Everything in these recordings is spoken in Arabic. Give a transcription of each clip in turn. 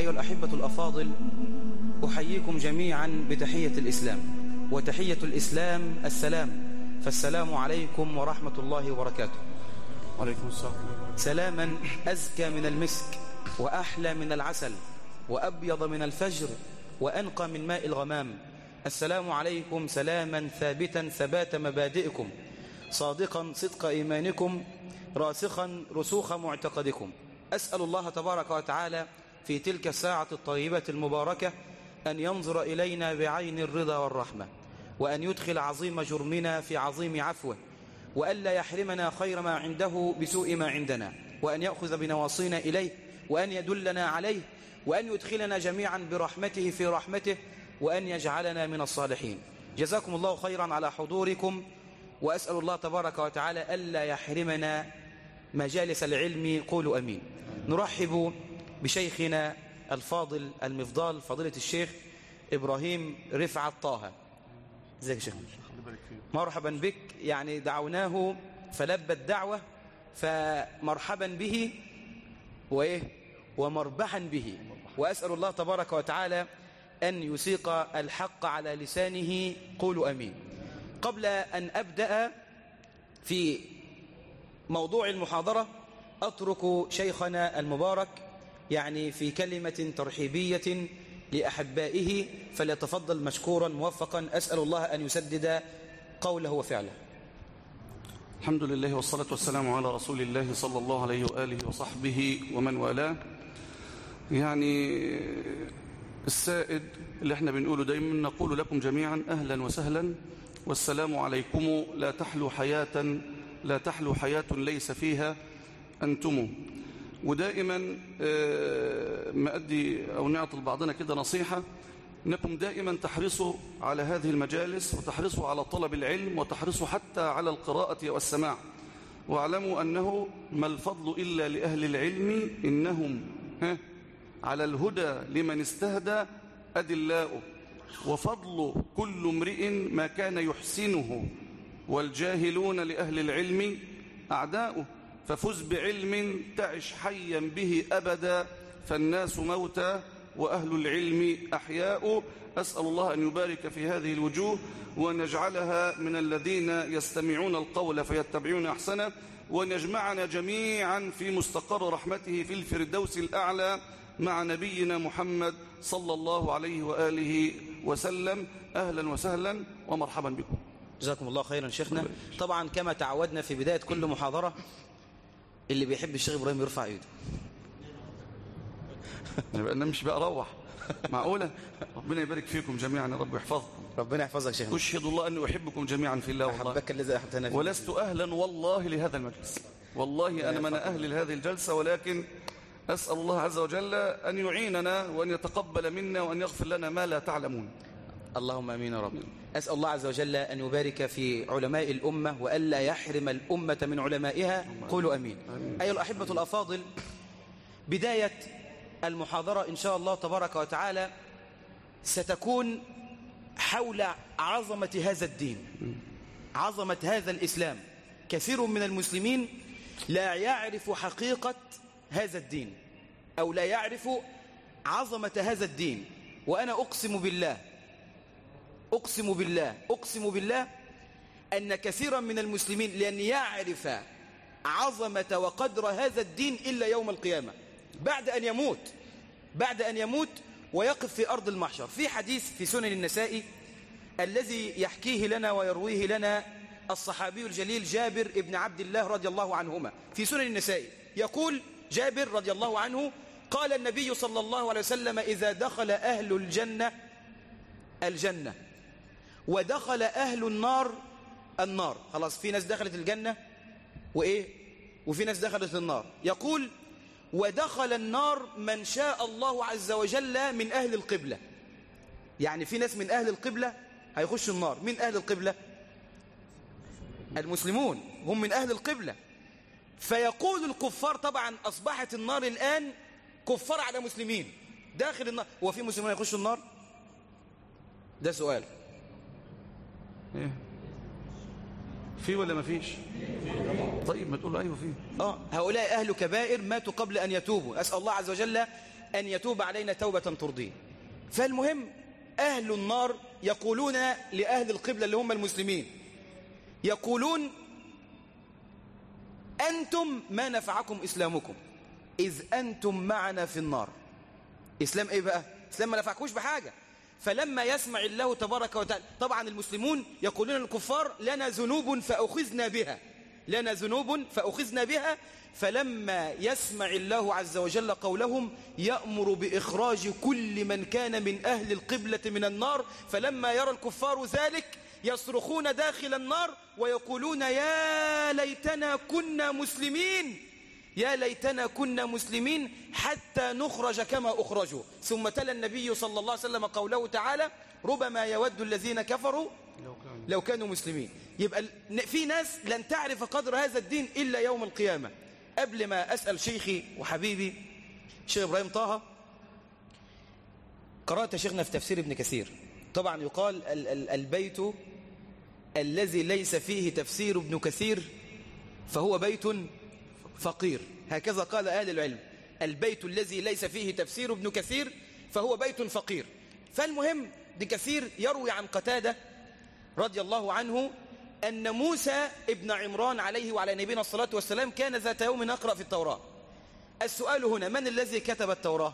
أيها الأحبة الأفاضل، أحييكم جميعا بتحية الإسلام، وتحية الإسلام السلام، فالسلام عليكم ورحمة الله وبركاته. وعليكم السلام. سلاما أزكى من المسك، وأحلى من العسل، وأبيض من الفجر، وأنقى من ماء الغمام. السلام عليكم سلاما ثابتا ثبات مبادئكم، صادقا صدق إيمانكم، راسخا رسوخ معتقدكم. أسأل الله تبارك وتعالى في تلك الساعة الطيبة المباركة أن ينظر إلينا بعين الرضا والرحمة، وأن يدخل عظيم جرمنا في عظيم عفوه، وألا يحرمنا خير ما عنده بسوء ما عندنا، وأن يأخذ بنواصينا إليه، وأن يدلنا عليه، وأن يدخلنا جميعا برحمته في رحمته، وأن يجعلنا من الصالحين. جزاكم الله خيرا على حضوركم، وأسأل الله تبارك وتعالى ألا يحرمنا مجالس العلم. قولوا أمين. نرحب بشيخنا الفاضل المفضال فضيلة الشيخ إبراهيم رفعت طه. ازيك يا شيخ؟ مرحبا بك. يعني دعوناه فلبى الدعوة، فمرحبا به ومربحا به. وأسأل الله تبارك وتعالى أن يسيق الحق على لسانه. قولوا أمين. قبل أن أبدأ في موضوع المحاضرة أترك شيخنا المبارك يعني في كلمة ترحيبية لأحبائه، فليتفضل مشكورا موفقا. أسأل الله أن يسدد قوله وفعله. الحمد لله والصلاة والسلام على رسول الله صلى الله عليه وآله وصحبه ومن والاه. يعني السائد اللي احنا بنقوله دايما، نقول لكم جميعا أهلا وسهلا والسلام عليكم. لا تحلو حياة ليس فيها أنتم. ودائما ما أدي أو نعطي لبعضنا كده نصيحة، أنكم دائما تحرصوا على هذه المجالس، وتحرصوا على طلب العلم، وتحرصوا حتى على القراءة والسماع. واعلموا أنه ما الفضل إلا لأهل العلم، إنهم على الهدى لمن استهدى أدلاء، وفضل كل امرئ ما كان يحسنه، والجاهلون لأهل العلم أعداؤه. ففز بعلم تعش حيا به أبدا، فالناس موتى وأهل العلم أحياء. أسأل الله أن يبارك في هذه الوجوه، وأن يجعلها من الذين يستمعون القول فيتبعون أحسنه، وأن يجمعنا جميعا في مستقر رحمته في الفردوس الأعلى مع نبينا محمد صلى الله عليه وآله وسلم. أهلا وسهلا ومرحبا بكم. جزاكم الله خيرا شيخنا. طبعا كما تعودنا في بداية كل محاضرة، اللي بيحب الشيخ إبراهيم يرفع ايده. أنا مش بقى أروح. معقولة؟ ربنا يبارك فيكم جميعا يا رب ويحفظكم. ربنا يحفظك شيخنا. أشهد الله أني أحبكم جميعا في الله والله. أحبك الذي أحببتنا فيه. ولست أهلا والله لهذا المجلس، والله أنا من أهل هذه الجلسة، ولكن أسأل الله عز وجل أن يعيننا وأن يتقبل منا وأن يغفر لنا ما لا تعلمون. اللهم امين يا رب. أسأل الله عز وجل أن يبارك في علماء الأمة، وألا يحرم الأمة من علمائها. قولوا أمين. أيها الأحبة الأفاضل، بداية المحاضرة إن شاء الله تبارك وتعالى ستكون حول عظمة هذا الدين، عظمة هذا الإسلام. كثير من المسلمين لا يعرف حقيقة هذا الدين، أو لا يعرف عظمة هذا الدين. وأنا أقسم بالله أن كثيرا من المسلمين لن يعرف عظمة وقدر هذا الدين إلا يوم القيامة، بعد أن يموت ويقف في أرض المحشر. في حديث في سنن النسائي الذي يحكيه لنا ويرويه لنا الصحابي الجليل جابر ابن عبد الله رضي الله عنهما في سنن النسائي، يقول جابر رضي الله عنه: قال النبي صلى الله عليه وسلم: إذا دخل أهل الجنة ودخل أهل النار. خلاص، في ناس دخلت الجنة وفي ناس دخلت النار. يقول: ودخل النار من شاء الله عز وجل من أهل القبلة. يعني في ناس من أهل القبلة هيخشوا النار. من أهل القبلة؟ المسلمون هم من أهل القبلة. فيقول الكفار، طبعا أصبحت النار الآن كفار على مسلمين داخل النار. وفي مسلمين يخشوا النار؟ ده سؤال. في ولا ما فيش؟ طيب ما تقول ايوه في. هؤلاء أهل كبائر ماتوا قبل أن يتوبوا. أسأل الله عز وجل أن يتوب علينا توبة ترضيه. فالمهم أهل النار يقولون لأهل القبلة اللي هم المسلمين، يقولون أنتم ما نفعكم إسلامكم إذ أنتم معنا في النار. إسلام إيه بقى؟ إسلام ما نفعكوش بحاجة. فلما يسمع الله تبارك وتعالى، طبعا المسلمون يقولون للكفار لنا ذنوب فأخذنا بها، لنا ذنوب فأخذنا بها. فلما يسمع الله عز وجل قولهم يأمر بإخراج كل من كان من أهل القبلة من النار. فلما يرى الكفار ذلك يصرخون داخل النار ويقولون يا ليتنا كنا مسلمين، يا ليتنا كنا مسلمين حتى نخرج كما أخرجوا. ثم تلا النبي صلى الله عليه وسلم قوله تعالى ربما يود الذين كفروا لو كانوا مسلمين. يبقى في ناس لن تعرف قدر هذا الدين إلا يوم القيامة. قبل ما أسأل شيخي وحبيبي شيخ إبراهيم طه، قرأت شيخنا في تفسير ابن كثير. طبعا يقال البيت الذي ليس فيه تفسير ابن كثير فهو بيت فقير، هكذا قال أهل العلم. البيت الذي ليس فيه تفسير ابن كثير فهو بيت فقير. فالمهم ابن كثير يروي عن قتادة رضي الله عنه أن موسى ابن عمران عليه وعلى نبينا الصلاة والسلام كان ذات يوم يقرأ في التوراة. السؤال هنا من الذي كتب التوراة؟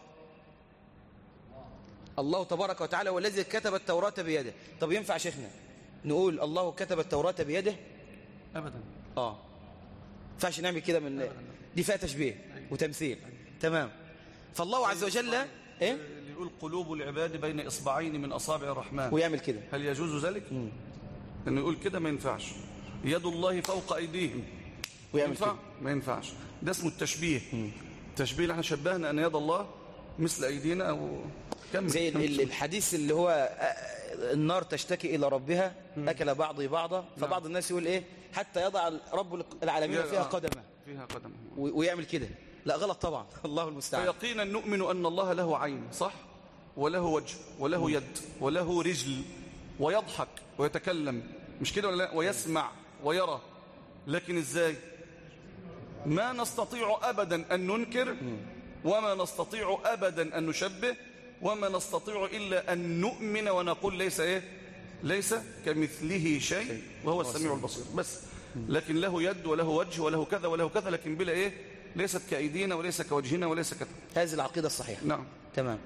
الله تبارك وتعالى والذي كتب التوراة بيده. طب ينفع شيخنا نقول الله كتب التوراة بيده؟ أبدا. ينفعش نعمل كده من دي فيها تشبيه وتمثيل. تمام. فالله عز وجل ايه يقول قلوب العباد بين إصبعين من أصابع الرحمن، ويعمل كده. هل يجوز ذلك؟ انه يقول كده ما ينفعش. يد الله فوق ايديهم ويعمل كده ما ينفعش. ده اسمه التشبيه. التشبيه اللي احنا شبهنا ان يد الله مثل ايدينا او زي الحديث اللي هو النار تشتكي الى ربها اكل بعضي بعضا. فبعض الناس يقول ايه حتى يضع رب العالمين فيها قدمه ويعمل كده. لا غلط طبعا. الله المستعان. فيقينا نؤمن ان الله له عين صح، وله وجه وله يد وله رجل ويضحك ويتكلم، مش كده ولا لا؟ ويسمع ويرى. لكن ازاي؟ ما نستطيع ابدا ان ننكر وما نستطيع ابدا ان نشبه وما نستطيع الا ان نؤمن ونقول ليس ايه؟ ليس كمثله شيء وهو السميع البصير بس. لكن له يد وله وجه وله كذا وله كذا، لكن بلا ايه؟ ليست كايدينا وليس كوجهنا وليس كذا. هذه العقيده الصحيحه. نعم. تمام.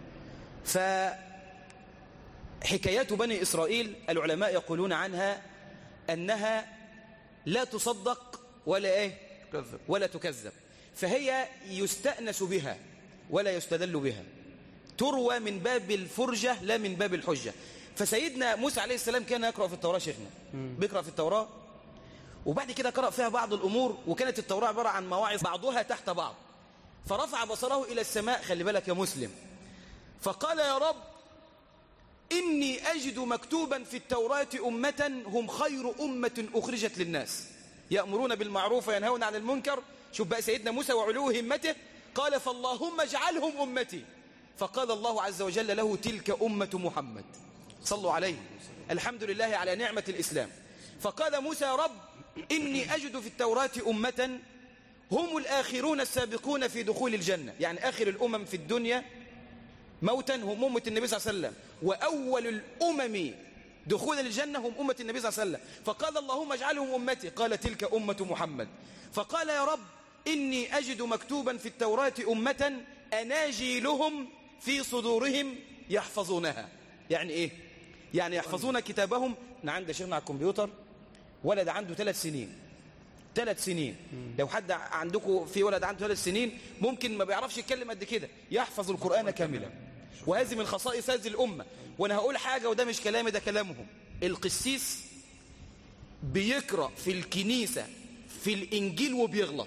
حكايات بني إسرائيل العلماء يقولون عنها أنها لا تصدق ولا إيه؟ كذب. ولا تكذب. فهي يستأنس بها ولا يستدل بها، تروى من باب الفرجة لا من باب الحجة. فسيدنا موسى عليه السلام كان يقرأ في التوراة شيخنا، بيقرأ في التوراة وبعد كده قرأ فيها بعض الأمور، وكانت التوراة عبارة عن مواعظ بعضها تحت بعض. فرفع بصره إلى السماء، خلي بالك يا مسلم، فقال يا رب إني أجد مكتوبا في التوراة أمة هم خير أمة أخرجت للناس يأمرون بالمعروف وينهون عن المنكر. شوف بقى سيدنا موسى وعلو همته، قال فاللهم اجعلهم أمتي. فقال الله عز وجل له تلك أمة محمد صلوا عليه. الحمد لله على نعمة الإسلام. فقال موسى يا رب إني أجد في التوراة أمة هم الآخرون السابقون في دخول الجنة، يعني آخر الأمم في الدنيا موتا هم أمة النبي صلى الله عليه وسلم، وأول الأمم دخول الجنة هم أمة النبي صلى الله عليه وسلم. فقال اللهم اجعلهم أمتي، قال تلك أمة محمد. فقال يا رب إني أجد مكتوبا في التوراة أمة أناجيلهم في صدورهم يحفظونها. يعني إيه؟ يعني يحفظون كتابهم. أنا عندي شيخنا على الكمبيوتر ولد عنده 3 سنين، 3 سنين. لو حد عندكم في ولد عنده 3 سنين ممكن ما بيعرفش يتكلم قد كده، يحفظ القرآن كاملا. وهذه من خصائص هذه الأمة. وأنا هقول حاجة وده مش كلامي، ده كلامهم. القسيس بيقرأ في الكنيسة في الإنجيل وبيغلط،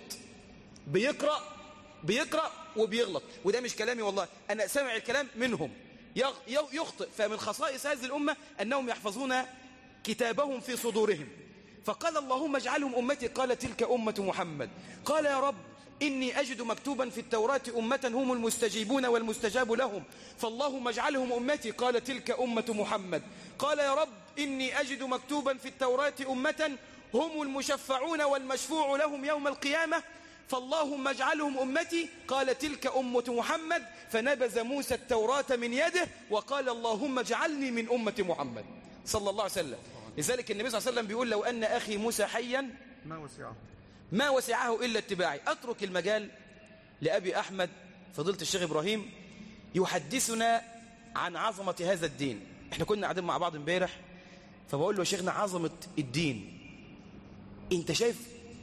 بيقرأ وبيغلط، وده مش كلامي والله، أنا سامع الكلام منهم، يخطئ. فمن خصائص هذه الأمة أنهم يحفظون كتابهم في صدورهم. فقال اللهم اجعلهم أمتي، قال تلك أمة محمد. قال يا رب إني أجد مكتوبا في التوراة أمة هم المستجيبون والمستجاب لهم، فاللهم اجعلهم أمتي، قال تلك أمة محمد. قال يا رب إني أجد مكتوبا في التوراة أمة هم المشفعون والمشفوع لهم يوم القيامة، فاللهم اجعلهم أمتي. قال تلك أمة محمد، فنبذ موسى التوراة من يده وقال اللهم اجعلني من أمة محمد صلى الله عليه وسلم. لذلك النبي صلى الله عليه وسلم بيقول لو أن أخي موسى حيا ما وسعه إلا اتباعي. أترك المجال لأبي أحمد فضيلة الشيخ إبراهيم يحدثنا عن عظمة هذا الدين. احنا كنا قاعدين مع بعض امبارح، فبقول له يا شيخنا عظمة الدين، انت شايف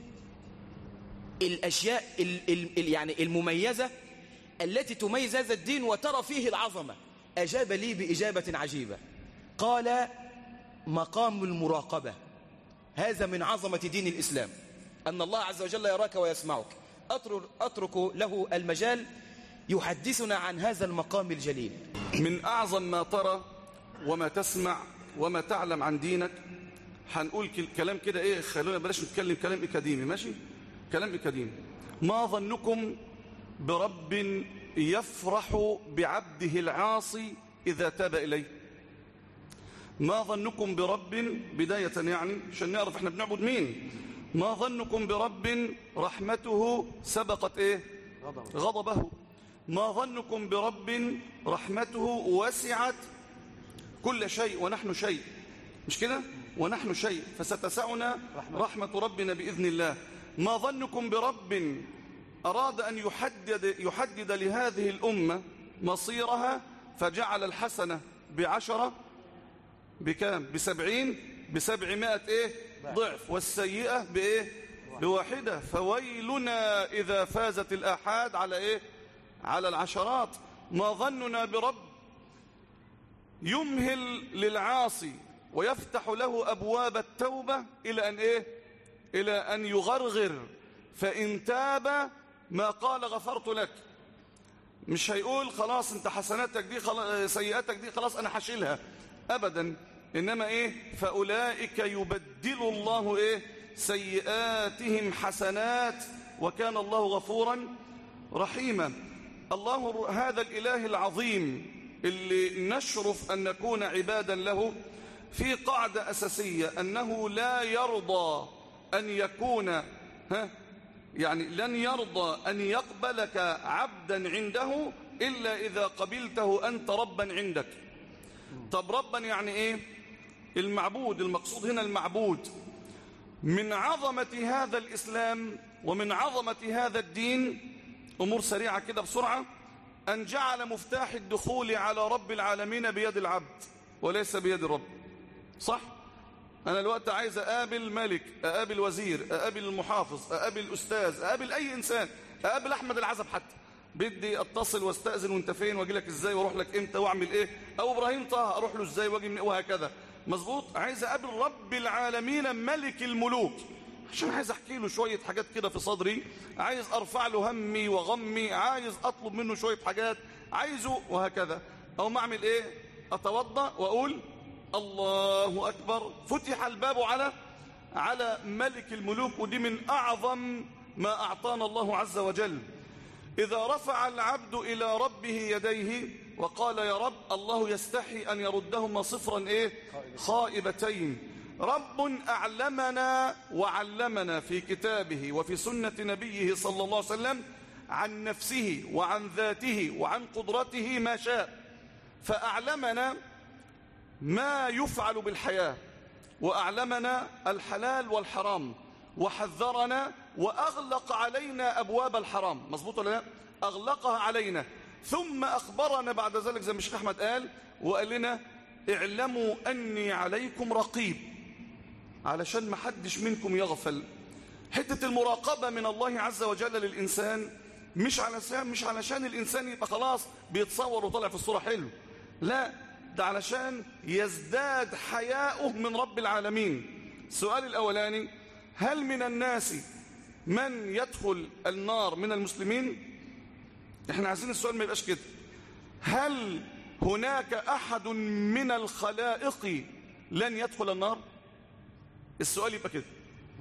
الأشياء يعني المميزة التي تميز هذا الدين وترى فيه العظمة. أجاب لي بإجابة عجيبة، قال مقام المراقبة. هذا من عظمة دين الإسلام، أن الله عز وجل يراك ويسمعك. أترك له المجال يحدثنا عن هذا المقام الجليل. من أعظم ما ترى وما تسمع وما تعلم عن دينك، هنقول كلام كده ايه، خلونا بلاش نتكلم كلام اكاديمي، ماشي؟ كلام اكاديمي. ما ظنكم برب يفرح بعبده العاصي إذا تاب إليه؟ ما ظنكم برب، بداية يعني عشان نعرف احنا بنعبد مين. ما ظنكم برب رحمته سبقت ايه؟ غضبه. ما ظنكم برب رحمته وسعت كل شيء ونحن شيء، مش كده؟ ونحن شيء، فستسعنا رحمة ربنا بإذن الله. ما ظنكم برب أراد أن يحدد لهذه الأمة مصيرها فجعل الحسنة ب10 بكام؟ ب70 ب700 إيه؟ ضعف، والسيئة بإيه؟ ب1. فويلنا إذا فازت الآحاد على إيه؟ على العشرات. ما ظننا برب يمهل للعاصي ويفتح له أبواب التوبة إلى أن إيه؟ إلى أن يغرغر، فإن تاب ما قال غفرت لك. مش هيقول خلاص انت حسناتك دي خلاص، سيئاتك دي خلاص أنا حشيلها أبدا، إنما إيه؟ فأولئك يبدل الله إيه؟ سيئاتهم حسنات وكان الله غفورا رحيما. الله هذا الإله العظيم اللي نشرف أن نكون عبادا له، في قاعدة أساسية أنه لا يرضى أن يكون يعني لن يرضى أن يقبلك عبدا عنده إلا إذا قبلته أنت ربا عندك. طب ربا يعني إيه؟ المعبود، المقصود هنا المعبود. من عظمة هذا الإسلام ومن عظمة هذا الدين أمور سريعة كده بسرعة، أن جعل مفتاح الدخول على رب العالمين بيد العبد وليس بيد الرب. صح؟ أنا الوقت عايز أقابل ملك، أقابل وزير، أقابل المحافظ، أقابل الأستاذ، أقابل أي إنسان، أقابل أحمد العزب حتى، بدي أتصل واستأذن وانت فين واجي لك إزاي واروح لك إمتى واعمل إيه، أو إبراهيم طه أروح له إزاي واجي وهكذا. مظبوط؟ عايز أقابل رب العالمين ملك الملوك، عشان عايز أحكي له شوية حاجات كده في صدري، عايز أرفع له همي وغمي، عايز أطلب منه شوية حاجات عايزه وهكذا. أو ما أعمل إيه؟ أتوضأ وأقول الله أكبر، فتح الباب على ملك الملوك. ودي من أعظم ما أعطانا الله عز وجل. إذا رفع العبد إلى ربه يديه وقال يا رب، الله يستحي أن يردهما صفرا إيه؟ خائبتين. رب أعلمنا وعلمنا في كتابه وفي سنة نبيه صلى الله عليه وسلم عن نفسه وعن ذاته وعن قدرته ما شاء، فأعلمنا ما يفعل بالحياة، وأعلمنا الحلال والحرام، وحذرنا وأغلق علينا أبواب الحرام. مظبوط ولا لا؟ أغلقها علينا، ثم أخبرنا بعد ذلك زي ما الشيخ أحمد قال، وقال لنا اعلموا أني عليكم رقيب، علشان ما حدش منكم يغفل. حتة المراقبة من الله عز وجل للإنسان مش علشان الإنسان يبقى خلاص بيتصور وطلع في الصورة حلو، لا، ده علشان يزداد حياؤه من رب العالمين. السؤال الأولاني، هل من الناس من يدخل النار من المسلمين؟ احنا عايزين السؤال ما يبقاش كده. هل هناك أحد من الخلائق لن يدخل النار؟ السؤال يبقى كده.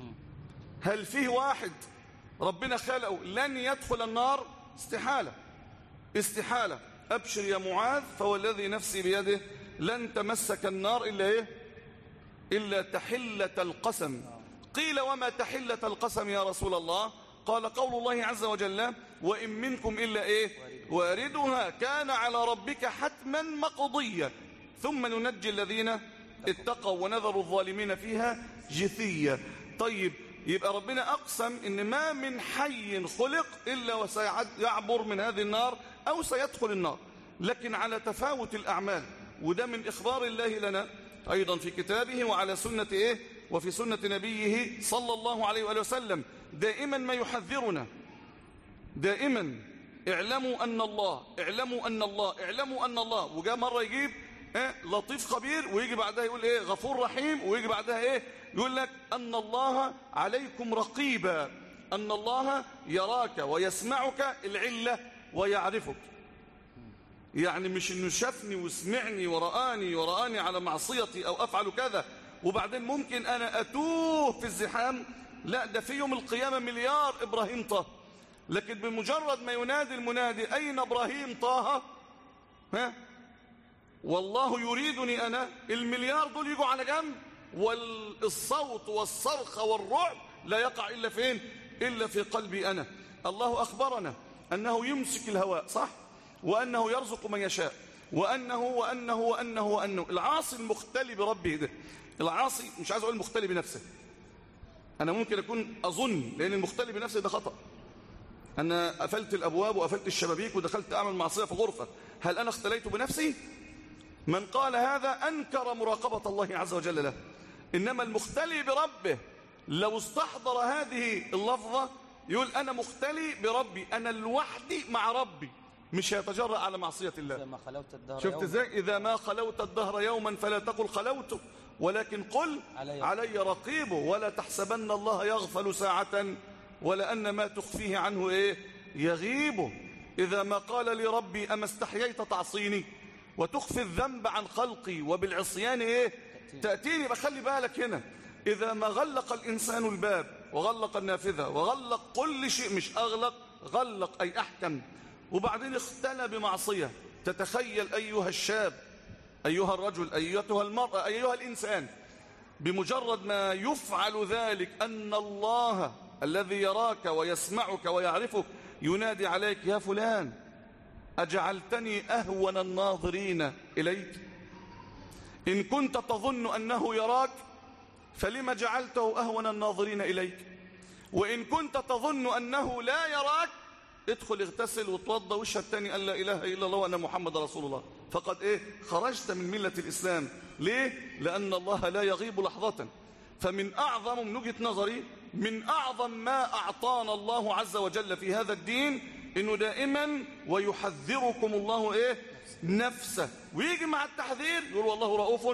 هل فيه واحد ربنا خلقه لن يدخل النار؟ استحالة، استحالة. أبشر يا معاذ فوالذي نفسي بيده لن تمسك النار إلا إيه؟ إلا تحلة القسم. قيل وما تحلة القسم يا رسول الله؟ قال قول الله عز وجل وإن منكم إلا إيه واردها كان على ربك حتما مقضيا ثم ننجي الذين اتقوا ونذر الظالمين فيها جثيا. طيب يبقى ربنا أقسم إن ما من حي خلق إلا وسيعبر من هذه النار أو سيدخل النار، لكن على تفاوت الأعمال. وده من إخبار الله لنا أيضا في كتابه وعلى سنة إيه وفي سنة نبيه صلى الله عليه وآله وسلم. دائما ما يحذرنا دائما اعلموا أن الله اعلموا أن الله اعلموا أن الله. وجاء مرة يجيب لطيف خبير ويجي بعدها يقول إيه غفور رحيم، ويجي بعدها إيه يقول لك أن الله عليكم رقيبا، أن الله يراك ويسمعك العلة ويعرفك. يعني مش إنه شافني وسمعني ورآني على معصيتي أو أفعل كذا وبعدين ممكن أنا أتوه في الزحام، لا، ده في يوم القيامة مليار إبراهيم طه، لكن بمجرد ما ينادي المنادي أين إبراهيم طه والله يريدني أنا، المليار دول يجوا على جنب، والصوت والصرخ والرعب لا يقع إلا فين؟ إلا في قلبي أنا. الله أخبرنا أنه يمسك الهواء صح؟ وأنه يرزق من يشاء، وأنه العاصي المختلي بربه ده، العاصي مش عايز أقول المختلي بنفسه، أنا ممكن أكون أظن، لأن المختلي بنفسه ده خطأ. أنا قفلت الأبواب وقفلت الشبابيك ودخلت أعمل معصية في غرفة، هل أنا اختليت بنفسي؟ من قال هذا أنكر مراقبة الله عز وجل له. إنما المختلي بربه لو استحضر هذه اللفظة يقول أنا مختلي بربي، أنا لوحدي مع ربي، مش هيتجرأ على معصية الله. شفت ازاي؟ إذا ما خلوت الدهر يوما فلا تقل خلوت ولكن قل علي رقيب، ولا تحسبن الله يغفل ساعة ولأن ما تخفيه عنه إيه يغيب. إذا ما قال لي ربي أما استحييت تعصيني وتخفي الذنب عن خلقي وبالعصيان إيه تأتيني. بخلي بالك هنا، إذا ما غلق الإنسان الباب وغلق النافذة وغلق كل شيء، مش أغلق، غلق أي أحكم، وبعدين اختلى بمعصية، تتخيل أيها الشاب أيها الرجل أيتها المرأة أيها الإنسان، بمجرد ما يفعل ذلك أن الله الذي يراك ويسمعك ويعرفك ينادي عليك يا فلان أجعلتني أهون الناظرين إليك. إن كنت تظن أنه يراك فلما جعلته أهون الناظرين إليك، وإن كنت تظن أنه لا يراك ادخل اغتسل وتوضى واشهد تاني أن لا إله إلا الله وأن محمد رسول الله، فقد إيه خرجت من ملة الإسلام. ليه؟ لأن الله لا يغيب لحظة. فمن أعظم، من وجهة نظري، من أعظم ما أعطانا الله عز وجل في هذا الدين إنه دائما ويحذركم الله إيه نفسه، ويجي مع التحذير يقول والله رؤوف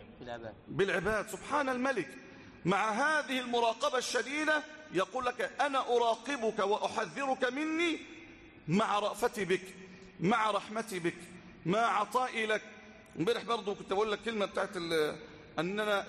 بالعباد. سبحان الملك. مع هذه المراقبة الشديدة يقول لك أنا أراقبك وأحذرك مني مع رأفتي بك، مع رحمتي بك، مع عطائي لك. امبارح برضو كنت بقول لك كلمة بتاعت أننا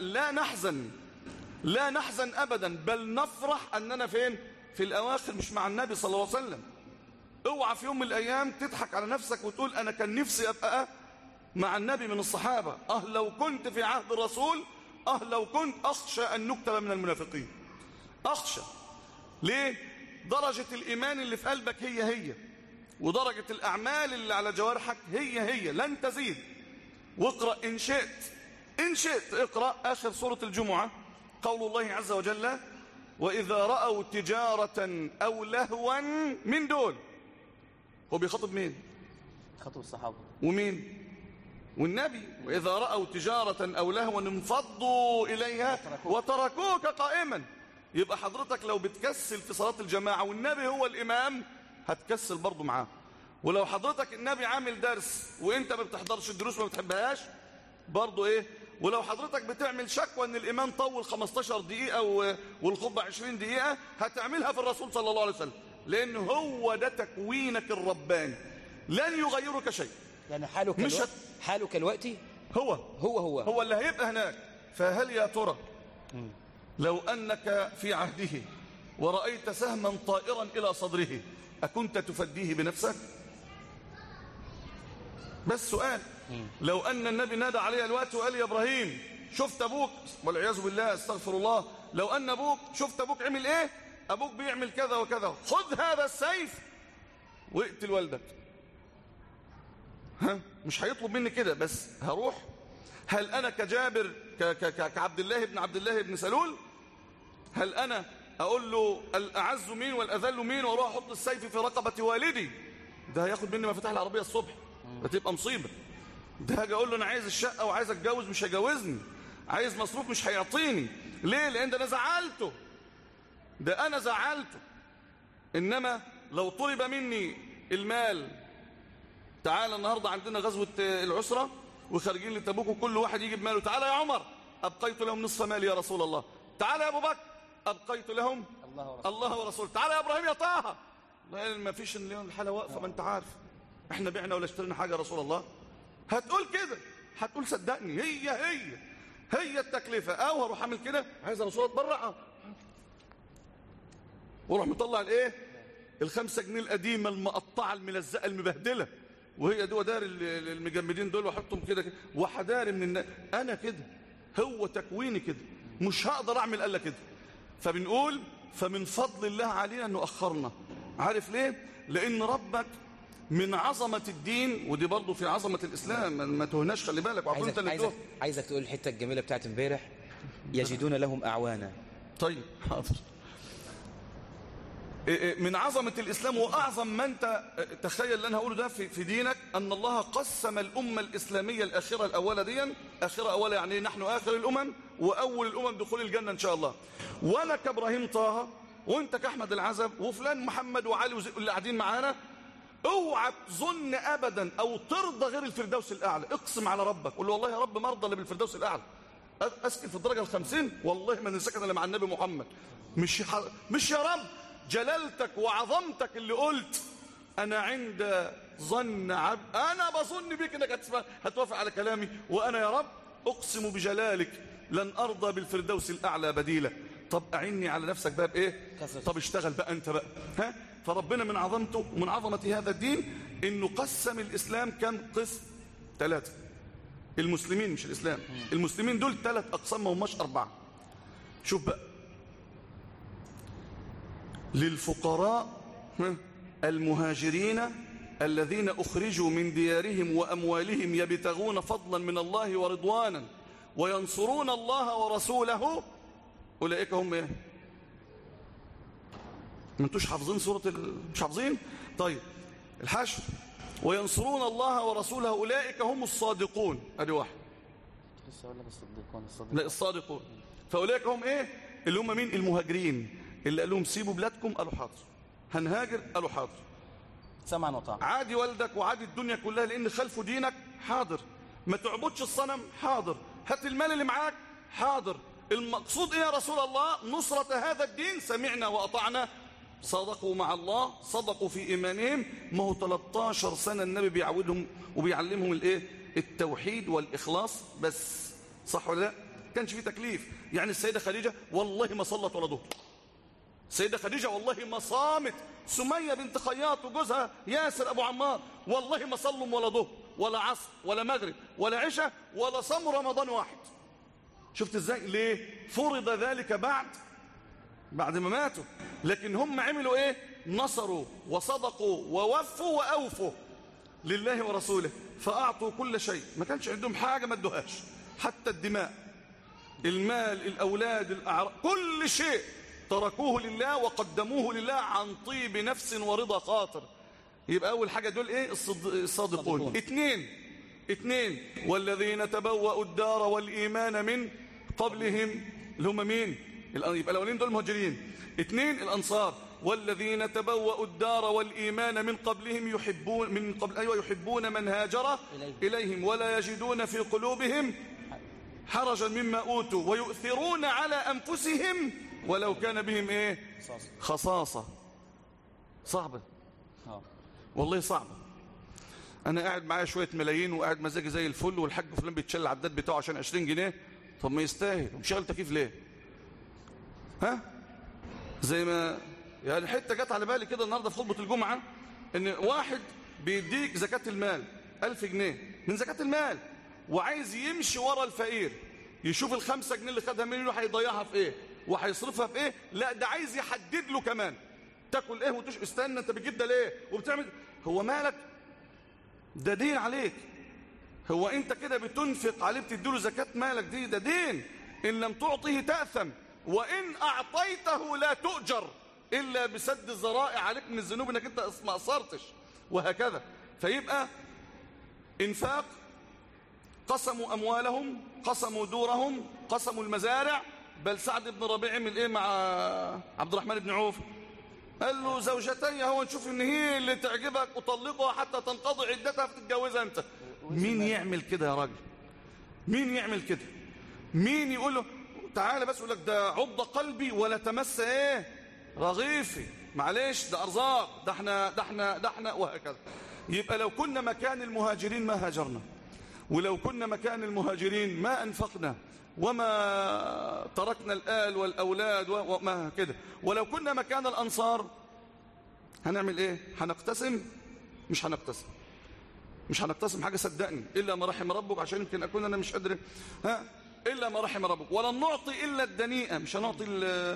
لا نحزن أبدا، بل نفرح أننا فين؟ في الأواخر، مش مع النبي صلى الله عليه وسلم. اوعى في يوم من الأيام تضحك على نفسك وتقول أنا كان نفسي أبقى مع النبي من الصحابة، لو كنت في عهد الرسول، لو كنت أخشى أن نكتب من المنافقين. أخشى. ليه؟ درجة الإيمان اللي في قلبك هي ودرجة الأعمال اللي على جوارحك هي لن تزيد. واقرأ إن شئت اقرأ آخر سورة الجمعة، قول الله عز وجل وإذا رأوا تجارة أو لهوا من دول. هو بيخاطب مين؟ خاطب الصحابة. ومين؟ والنبي. وإذا رأوا تجارة أو لهوا انفضوا إليها وتركوك قائما. يبقى حضرتك لو بتكسل في صلاة الجماعة والنبي هو الإمام هتكسل برضو معاه. ولو حضرتك النبي عامل درس وإنت ما بتحضرش الدروس ما بتحبهاش برضو إيه. ولو حضرتك بتعمل شكوى ان الامام طول 15 دقيقة والخطبة 20 دقيقة هتعملها في الرسول صلى الله عليه وسلم، لان هو ده تكوينك الرباني، لن يغيرك شيء. يعني حالك الوقتي هو اللي هيبقى هناك. فهل يا ترى لو انك في عهده ورأيت سهما طائرا الى صدره اكنت تفديه بنفسك؟ بس سؤال. لو أن النبي نادى عليه الوقت وقال يا إبراهيم شفت أبوك، والعياذ بالله استغفر الله، لو أن أبوك شفت أبوك عمل إيه ابوك بيعمل كذا وكذا، خذ هذا السيف واقتل والدك. مش هيطلب مني كده، بس هروح. هل انا كجابر كعبد الله بن عبد الله بن سلول، هل انا اقول له الاعز مين والاذل مين واروح احط السيف في رقبه والدي؟ ده هياخد مني مفاتيح العربيه الصبح، ده تبقى مصيبه. ده هاجي اقول له انا عايز الشقه وعايز اتجوز، مش هيجوزني. عايز مصروف، مش هيعطيني. ليه؟ لان ده انا زعلته، ده انا زعلته. انما لو طلب مني المال، تعال النهارده عندنا غزوه العسره وخارجين لتبوك وكل واحد يجيب ماله، تعال يا عمر ابقيت لهم نصف مالي يا رسول الله، تعال يا ابو بكر ابقيت لهم الله ورسوله، تعال يا ابراهيم يا طه. ما فيش اليوم الحاله واقفه، ما انت عارف احنا بعنا ولا اشترينا حاجه يا رسول الله. هتقول كده، هتقول صدقني هي التكلفه. او هروح اعمل كده، عايز يا رسول الله اتبرع، وروح مطلع الايه، ال5 جنيه القديمه المقطعه الملزقه المبهدله، وهي دي ودار المجمدين دول، واحطهم كده وحداري من الناس. انا كده، هو تكويني كده، مش هقدر اعمل الا كده. فبنقول فمن فضل الله علينا انه اخرنا. عارف ليه؟ لان ربك من عظمه الدين، ودي برضه في عظمه الاسلام، ما تهناش، خلي بالك. عايزك تقول الحته الجميله بتاعت امبارح، يجدون لهم اعوانا. طيب حاضر. من عظمة الإسلام وأعظم ما أنت تخيل اللي أنا هقوله ده في دينك، أن الله قسم الأمة الإسلامية الآخرة الأولى ديا، آخرة أولى يعني نحن آخر الأمم وأول الأمم دخول الجنة إن شاء الله. وأنا كإبراهيم طه، وأنت كأحمد العزب، وفلان محمد وعلي اللي قاعدين معانا، اوعى تظن أبدا أو ترضى غير الفردوس الأعلى. اقسم على ربك، قول له والله يا رب مرضى اللي بالفردوس الأعلى، أسكن في الدرجة 50 والله ما نسكن إلا مع النبي محمد. مش يا رب جلالتك وعظمتك اللي قلت أنا عند ظن عبد، أنا بظن بك أنك هتوافق على كلامي، وأنا يا رب أقسم بجلالك لن أرضى بالفردوس الأعلى بديلة. طب أعني على نفسك بقى بإيه؟ طب اشتغل بقى أنت بقى. فربنا من عظمته ومن عظمة هذا الدين إنه قسم الإسلام كم قسم؟ 3. المسلمين مش الإسلام، المسلمين دول 3 أقسام ومش 4. شوف بقى، للفقراء المهاجرين الذين أخرجوا من ديارهم وأموالهم يبتغون فضلا من الله ورضوانا وينصرون الله ورسوله، أولئك هم إيه؟ ما انتوش حافظين مش حافظين؟ طيب الحشر، وينصرون الله ورسوله أولئك هم الصادقون. أدي واحد. لسه أقول لك الصادقون. لا الصادقون. فأولئك هم إيه؟ اللي هم مين؟ المهاجرين، اللي قال لهم سيبوا بلادكم قالوا حاضر، هنهاجر قالوا حاضر، سمعا وطاعة. عادي والدك وعادي الدنيا كلها لان خلفوا دينك، حاضر. ما تعبدش الصنم، حاضر. هات المال اللي معاك، حاضر. المقصود ايه يا رسول الله؟ نصرة هذا الدين، سمعنا واطعنا. صدقوا مع الله، صدقوا في ايمانهم. ما هو 13 سنة النبي بيعودهم وبيعلمهم الايه؟ التوحيد والاخلاص بس، صح ولا لا؟ كانش في تكليف. يعني السيدة خديجة والله ما صلت ولا ظهر، السيدة خديجة والله ما صامت، سمية بنت خياط وجوزها ياسر أبو عمار والله ما صلوا ولا ظهر ولا عصر ولا مغرب ولا عشاء ولا صاموا رمضان واحد. شفت ازاي؟ ليه؟ فرض ذلك بعد ما ماتوا، لكن هم عملوا ايه؟ نصروا وصدقوا ووفوا وأوفوا لله ورسوله، فأعطوا كل شيء. ما كانش عندهم حاجة ما ادوهاش، حتى الدماء، المال، الأولاد، الأعراض، كل شيء تركوه لله وقدموه لله عن طيب نفس ورضا خاطر. يبقى أول حاجة دول إيه؟ الصادقون. اثنين والذين تبوأوا الدار والإيمان من قبلهم، اللي هم مين؟ يبقى الأولين دول المهاجرين. 2 الأنصار، والذين تبوأوا الدار والإيمان من قبلهم يحبون من هاجر إليهم ولا يجدون في قلوبهم حرجا مما أوتوا ويؤثرون على أنفسهم ولو كان بهم ايه؟ خصاصة. صعبة والله، صعبة. انا قاعد معايا شوية ملايين وقاعد مزاجي زي الفل، والحاج فلان بيتشل العداد بتاعه عشان 20 جنيه. طب ما يستاهل، ومشغل تكييف ليه؟ زي ما يعني حتة جت على بالي كده النهارده في خطبة الجمعة، ان واحد بيديك زكاة المال 1000 جنيه من زكاة المال، وعايز يمشي ورا الفقير يشوف ال5 جنيه اللي خدها منه هيضيعها في ايه. وهيصرفها في ايه. لا ده عايز يحدد له كمان تاكل ايه وتش استنى انت بتجيب ده ليه وبتعمل. هو مالك؟ ده دين عليك. هو انت كده بتنفق عليه بتديله زكاة مالك؟ ده دين. ان لم تعطيه تأثم وان اعطيته لا تؤجر الا بسد الذرائع عليك من الذنوب انك انت ما قصرتش، وهكذا. فيبقى انفاق، قسموا اموالهم، قسموا دورهم، قسموا المزارع. بل سعد بن ربيع عمل ايه مع عبد الرحمن بن عوف؟ قال له زوجتي هو نشوف ان هي اللي تعجبك وطلقها حتى تنقضي عدتها فتتجوزها انت. مين يعمل كده يا راجل؟ مين يعمل كده؟ مين يقول له تعالى بس يقول لك ده عض قلبي ولا تمس ايه رغيفي؟ معلش ده ارزاق، ده احنا وهكذا. يبقى لو كنا مكان المهاجرين ما هاجرنا، ولو كنا مكان المهاجرين ما انفقنا وما تركنا الآل والأولاد وما كده. ولو كنا مكان الأنصار هنعمل ايه؟ هنقتسم؟ مش هنقتسم، مش هنقتسم حاجة صدقني إلا ما رحم ربك، عشان يمكن أكون أنا مش قادر إلا ما رحم ربك. ولن نعطي إلا الدنيئة، مش هنعطي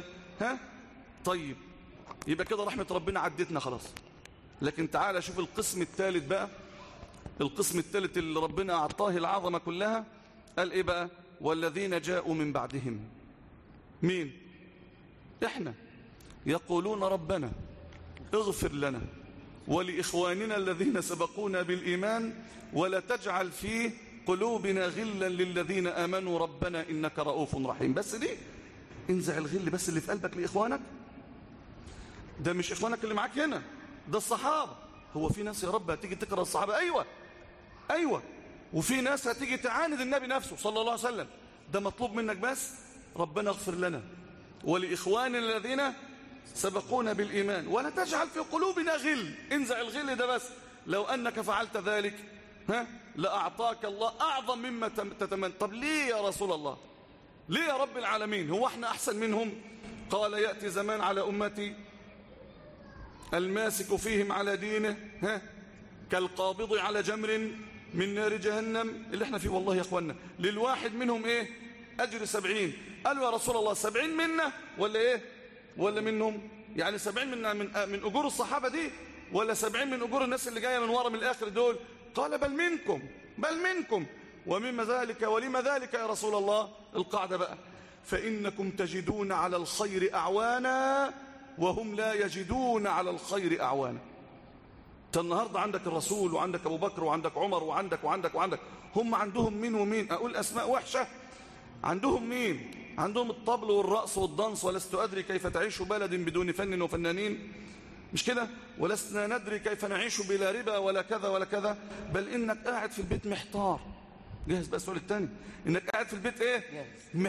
طيب يبقى كده رحمة ربنا عدتنا خلاص. لكن تعالى شوف القسم الثالث بقى، القسم الثالث اللي ربنا أعطاه العظمة كلها. قال إيه بقى؟ والذين جاءوا من بعدهم. مين؟ إحنا. يقولون ربنا اغفر لنا ولإخواننا الذين سبقونا بالإيمان ولا تجعل في قلوبنا غلا للذين آمنوا ربنا إنك رؤوف رحيم. بس دي انزع الغل بس اللي في قلبك لإخوانك. ده مش إخوانك اللي معاك هنا، ده الصحابة. هو في ناس يا رب هتيجي تكره الصحابة؟ أيوة. وفي ناس هتيجي تعاند النبي نفسه صلى الله عليه وسلم. ده مطلوب منك بس ربنا اغفر لنا ولإخواننا الذين سبقونا بالإيمان ولا تجعل في قلوبنا غل. انزع الغل ده بس. لو أنك فعلت ذلك لأعطاك الله أعظم مما تتمنى. طب ليه يا رسول الله؟ ليه يا رب العالمين؟ هو احنا أحسن منهم؟ قال يأتي زمان على أمتي الماسك فيهم على دينه كالقابض على جمر من نار جهنم. اللي احنا فيه والله يا اخوانا. للواحد منهم ايه؟ أجر 70. قالوا يا رسول الله 70 منا ولا ايه؟ ولا منهم؟ يعني 70 من أجور الصحابة دي ولا 70 من أجور الناس اللي جاية من ورا من الآخر دول؟ قال بل منكم. ومما ذلك ولما ذلك يا رسول الله؟ القاعدة بقى: فإنكم تجدون على الخير أعوانا وهم لا يجدون على الخير أعوانا. النهاردة عندك الرسول وعندك أبو بكر وعندك عمر وعندك هم عندهم مين ومين؟ أقول أسماء وحشة. عندهم مين؟ عندهم الطبل والرقص والدنس. ولست أدري كيف تعيش بلد بدون فن وفنانين، مش كده؟ ولسنا ندري كيف نعيش بلا ربا ولا كذا ولا كذا. بل إنك قاعد في البيت محتار. جاهز بقى السؤال الثاني. إنك قاعد في البيت إيه؟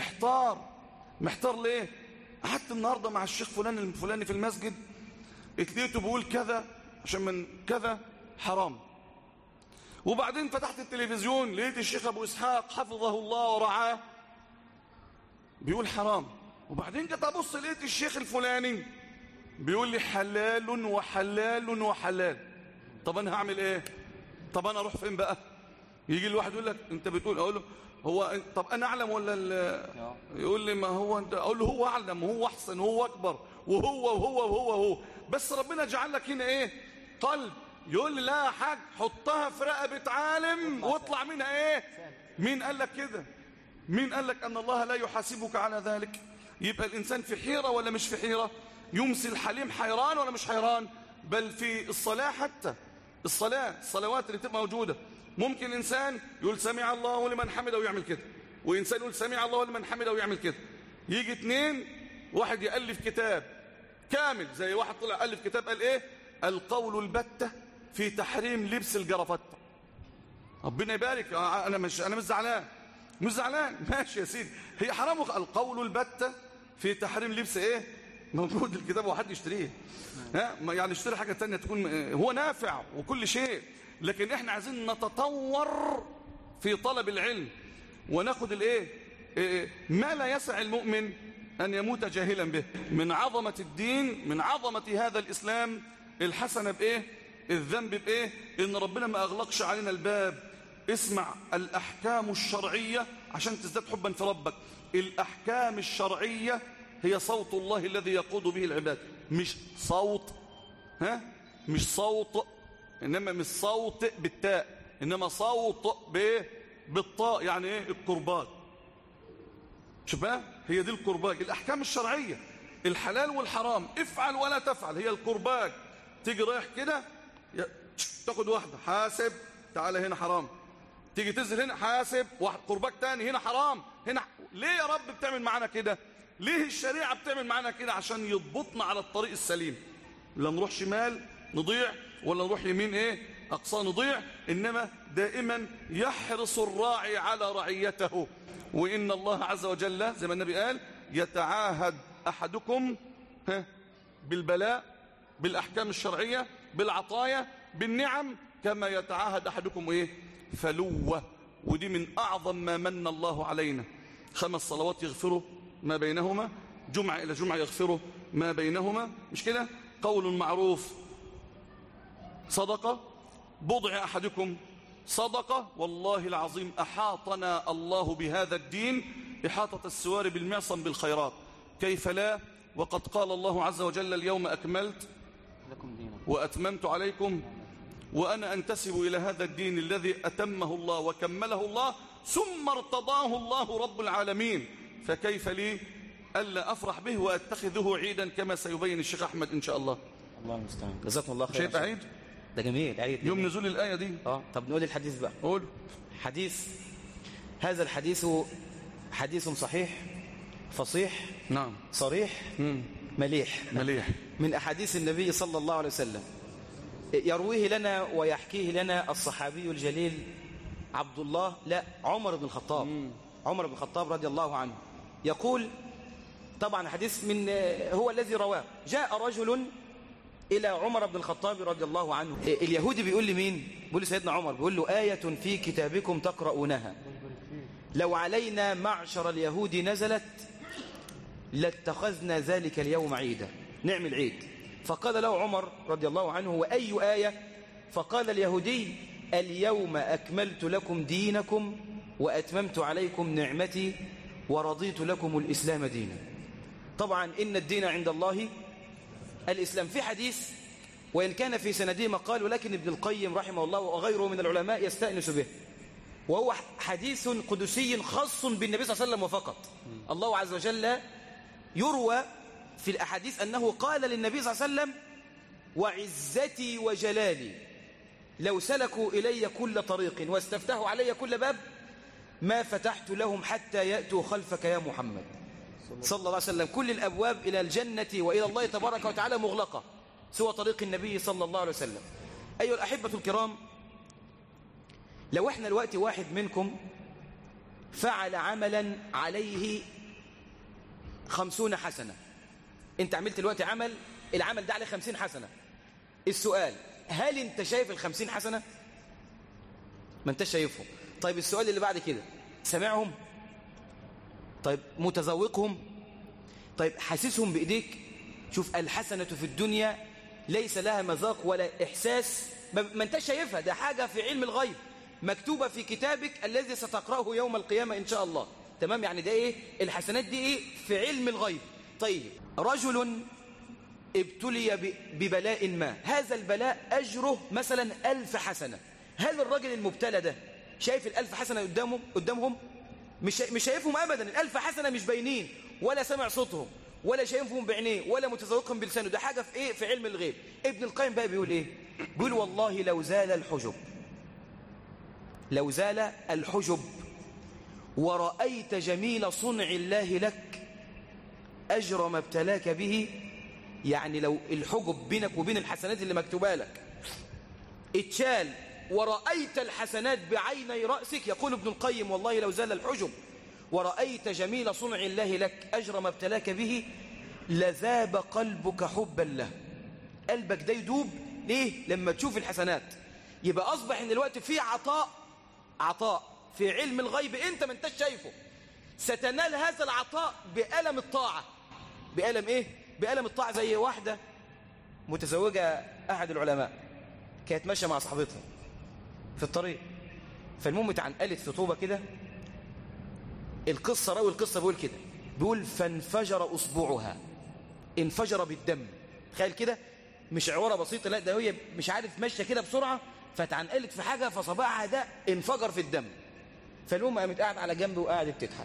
محتار ليه؟ قعدت النهاردة مع الشيخ فلان الفلاني في المسجد، اتليته بيقول كذا عشان من كذا حرام. وبعدين فتحت التلفزيون لقيت الشيخ أبو إسحاق حفظه الله ورعاه بيقول حرام. وبعدين جيت أبص لقيت الشيخ الفلاني بيقول لي حلال وحلال وحلال. طب أنا هعمل إيه؟ طب أنا أروح فين بقى؟ يجي الواحد يقول لك أنت بتقول، أقول له هو طب أنا أعلم ولا يقول لي ما هو أنت، أقول له هو أعلم وهو أحسن وهو أكبر وهو بس ربنا جعل لك هنا إيه؟ قلب. يقول لي لا يا حاج حطها في رقبة عالم واطلع منها إيه؟ مين قال لك كده؟ مين قال لك أن الله لا يحاسبك على ذلك؟ يبقى الإنسان في حيرة ولا مش في حيرة؟ يمسي الحليم حيران ولا مش حيران؟ بل في الصلاة حتى الصلوات اللي تبقى موجودة ممكن إنسان يقول سمع الله لمن حمده ويعمل كده، وإنسان يقول سمع الله لمن حمده ويعمل كده. يجي اتنين، واحد يألف كتاب كامل زي واحد طلع ألف كتاب قال إيه؟ القول البتة في تحريم لبس الجرافطة. ربنا يبارك. أنا مش زعلان ماشي يا سيدي، هي حرام. القول البتة في تحريم لبس إيه؟ موجود الكتاب وحد يشتريه. يعني يشتري حاجة تانية تكون هو نافع وكل شيء، لكن احنا عايزين نتطور في طلب العلم وناخد الايه ما لا يسع المؤمن ان يموت جاهلا به من عظمة الدين، من عظمة هذا الاسلام. الحسنة بايه؟ الذنب بايه؟ ان ربنا ما اغلقش علينا الباب. اسمع الأحكام الشرعية عشان تزداد حبا في ربك. الأحكام الشرعية هي صوت الله الذي يقود به العباد، مش صوت، مش صوت، إنما مش صوت بالتاء، إنما صوت بالطاء، يعني إيه؟ القربات. شوف بقى، هي دي القربات، الأحكام الشرعية، الحلال والحرام، افعل ولا تفعل، هي القربات. تيجي رايح كده تاخد واحدة، حاسب، تعالى هنا حرام. تيجي تنزل هنا، حاسب، واحد قرباك تاني، هنا حرام، هنا. ليه يا رب بتعمل معانا كده؟ ليه الشريعة بتعمل معانا كده؟ عشان يضبطنا على الطريق السليم، لا نروح شمال نضيع، ولا نروح يمين أقصى نضيع، إنما دائما يحرص الراعي على رعيته. وإن الله عز وجل زي ما النبي قال يتعاهد أحدكم بالبلاء، بالأحكام الشرعية، بالعطايا، بالنعم، كما يتعاهد أحدكم فلوة. ودي من أعظم ما من الله علينا. 5 صلوات يغفروا ما بينهما، جمعة إلى جمعة يغفروا ما بينهما، مش كده؟ قول معروف صدقة، بضع أحدكم صدقة. والله العظيم أحاطنا الله بهذا الدين إحاطة السوار بالمعصم بالخيرات، كيف لا؟ وقد قال الله عز وجل اليوم أكملت وأتممت عليكم، وأنا أنتسب إلى هذا الدين الذي أتمه الله وكمله الله ثم ارتضاه الله رب العالمين، فكيف لي ألا أفرح به وأتخذه عيدا كما سيبين الشيخ أحمد إن شاء الله. الله المستعان، جزاكم الله خير. شيء عيد ده جميل، عيد يوم نزول الآية دي. طب نقول الحديث بقى. قول. حديث، هذا الحديث حديث صحيح فصيح، نعم، صريح، مليح من أحاديث النبي صلى الله عليه وسلم، يرويه لنا ويحكيه لنا الصحابي الجليل عمر بن الخطاب. عمر بن الخطاب رضي الله عنه يقول، طبعا حديث من هو الذي رواه، جاء رجل إلى عمر بن الخطاب رضي الله عنه. اليهودي بيقول لمين؟ بيقول لسيدنا عمر، بيقول له آية في كتابكم تقرؤونها لو علينا معشر اليهود نزلت لاتخذنا ذلك اليوم عيدا، نعمل عيد. فقال له عمر رضي الله عنه وأي آية؟ فقال اليهودي اليوم أكملت لكم دينكم وأتممت عليكم نعمتي ورضيت لكم الإسلام دينا. طبعا إن الدين عند الله الإسلام. في حديث وإن كان في سنده مقال، ولكن ابن القيم رحمه الله وغيره من العلماء يستأنس به، وهو حديث قدسي خاص بالنبي صلى الله عليه وسلم وفقط. الله عز وجل يروى في الأحاديث أنه قال للنبي صلى الله عليه وسلم وعزتي وجلالي لو سلكوا إلي كل طريق واستفتحوا علي كل باب ما فتحت لهم حتى يأتوا خلفك يا محمد صلى الله عليه وسلم. كل الأبواب إلى الجنة وإلى الله تبارك وتعالى مغلقة سوى طريق النبي صلى الله عليه وسلم. أيها الأحبة الكرام، لو احنا الوقت واحد منكم فعل عملا عليه 50 حسنة، انت عملت الوقت العمل ده عليه 50 حسنة، السؤال هل انت شايف 50 حسنة؟ ما انت شايفهم. طيب السؤال اللي بعد كده، سمعهم؟ طيب متذوقهم؟ طيب حاسسهم بإيديك؟ شوف، الحسنة في الدنيا ليس لها مذاق ولا إحساس، ما انت شايفها، ده حاجة في علم الغيب مكتوبة في كتابك الذي ستقرأه يوم القيامة إن شاء الله. تمام؟ يعني ده الحسنات دي في علم الغيب. طيب رجل ابتلي ببلاء ما، هذا البلاء أجره مثلا 1000 حسنة، هل الرجل المبتلى ده شايف 1000 حسنة قدامهم؟ مش شايفهم أبدا. 1000 حسنة مش باينين، ولا سمع صوتهم، ولا شايفهم بعينيه، ولا متذوقهم بلسانه، ده حاجة في في علم الغيب. ابن القيم بقى بيقول بيقول والله لو زال الحجب ورأيت جميل صنع الله لك أجر ما ابتلاك به، يعني لو الحجب بينك وبين الحسنات اللي مكتوبة لك اتشال ورأيت الحسنات بعيني رأسك، يقول ابن القيم والله لو زال الحجب ورأيت جميل صنع الله لك أجر ما ابتلاك به لذاب قلبك حبا له. قلبك ده يدوب ليه؟ لما تشوف الحسنات. يبقى أصبح إن الوقت في عطاء في علم الغيب أنت ما انتش شايفه، ستنال هذا العطاء بألم الطاعة. بألم إيه؟ بألم الطاعة. زي واحدة متزوجة أحد العلماء كانت ماشية مع صاحبتها في الطريق، فالمهم اتعنقلت في طوبة كده. القصة راوي القصة بيقول كده، بيقول فانفجر أصبعها، انفجر بالدم. تخيل كده، مش عورة بسيطة، لا ده هي مش عارف ماشية كده بسرعة فتعنقلت في حاجة فصباعها ده انفجر في الدم. فالأم قامت قاعد على جنب وقعدت تضحك،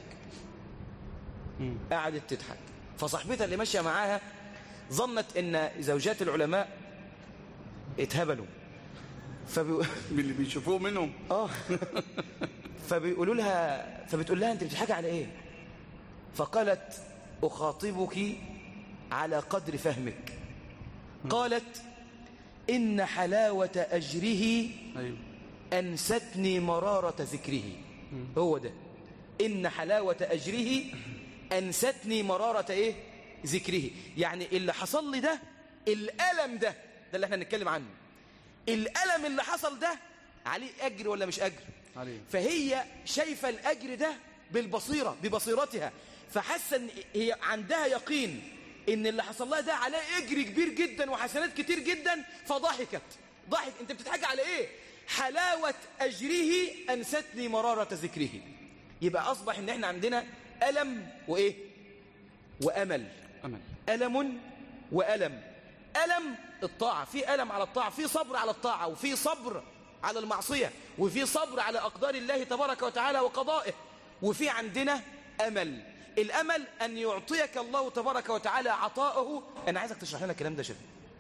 قعدت تضحك. فصاحبتها اللي ماشية معاها ظنت ان زوجات العلماء اتهبلوا، باللي بيشوفوه منهم. فبيقولوا لها، فبتقول لها انت بتضحكي على ايه؟ فقالت اخاطبك على قدر فهمك. قالت ان حلاوة اجره انستني مرارة ذكره. هو ده، ان حلاوة اجره انستني مرارة ايه؟ ذكره. يعني اللي حصل لي ده، الألم ده اللي احنا نتكلم عنه، الألم اللي حصل ده عليه أجر ولا مش أجر؟ عليه. فهي شايفة الأجر ده بالبصيرة، ببصيرتها، فحاسة ان هي عندها يقين ان اللي حصل لها ده عليه أجر كبير جدا وحسنات كتير جدا، فضحكت. انت بتضحكي على ايه؟ حلاوة أجره أنستني مرارة ذكره. يبقى أصبح ان احنا عندنا ألم وإيه؟ وأمل. ألم وألم. ألم الطاعة، في ألم على الطاعة، في صبر على الطاعة، وفي صبر على المعصية، وفي صبر على أقدار الله تبارك وتعالى وقضائه، وفي عندنا أمل. الأمل أن يعطيك الله تبارك وتعالى عطاءه. أنا عايزك تشرح لنا الكلام ده شوف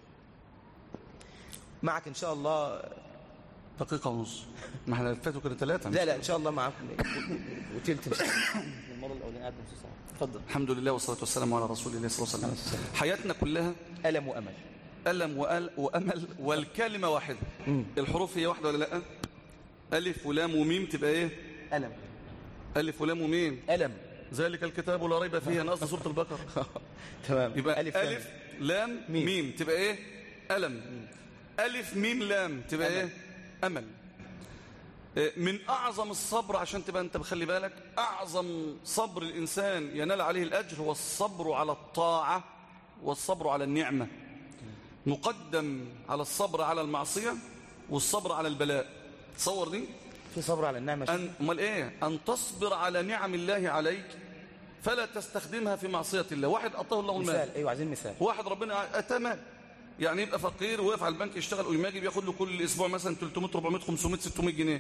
معك إن شاء الله دقيقة ونص. ما احنا فاتوا كده 3. لا إن شاء الله معكم وتلت المرة الأولانية قعدنا نص ساعة. اتفضل. الحمد لله والصلاة والسلام على رسول الله صلى الله عليه وسلم. حياتنا كلها ألم وأمل، ألم وأمل، والكلمة واحدة. الحروف هي واحدة ولا لا؟ ألف ولام وميم تبقى إيه؟ ألم. ألف ولام وميم ألم. ذلك الكتاب لا ريب فيه. أنا قصدي سورة البقرة. تمام. يبقى ألف لام ميم تبقى إيه؟ ألم. ألف ميم لام تبقى إيه؟ أمل. من أعظم الصبر، عشان تبقى أنت بخلي بالك، أعظم صبر الإنسان ينال عليه الأجر هو الصبر على الطاعة والصبر على النعمة، مقدم على الصبر على المعصية والصبر على البلاء. تصور دي؟ في صبر على النعمة. أمال إيه؟ أن تصبر على نعم الله عليك فلا تستخدمها في معصية الله. واحد أعطاه الله المال. مثال. أيوة عايزين مثال. واحد ربنا أتاه مال، يعني يبقى فقير ويقف على البنك يشتغل ويماجي بياخد له كل اسبوع مثلا 300 400 500 600 جنيه،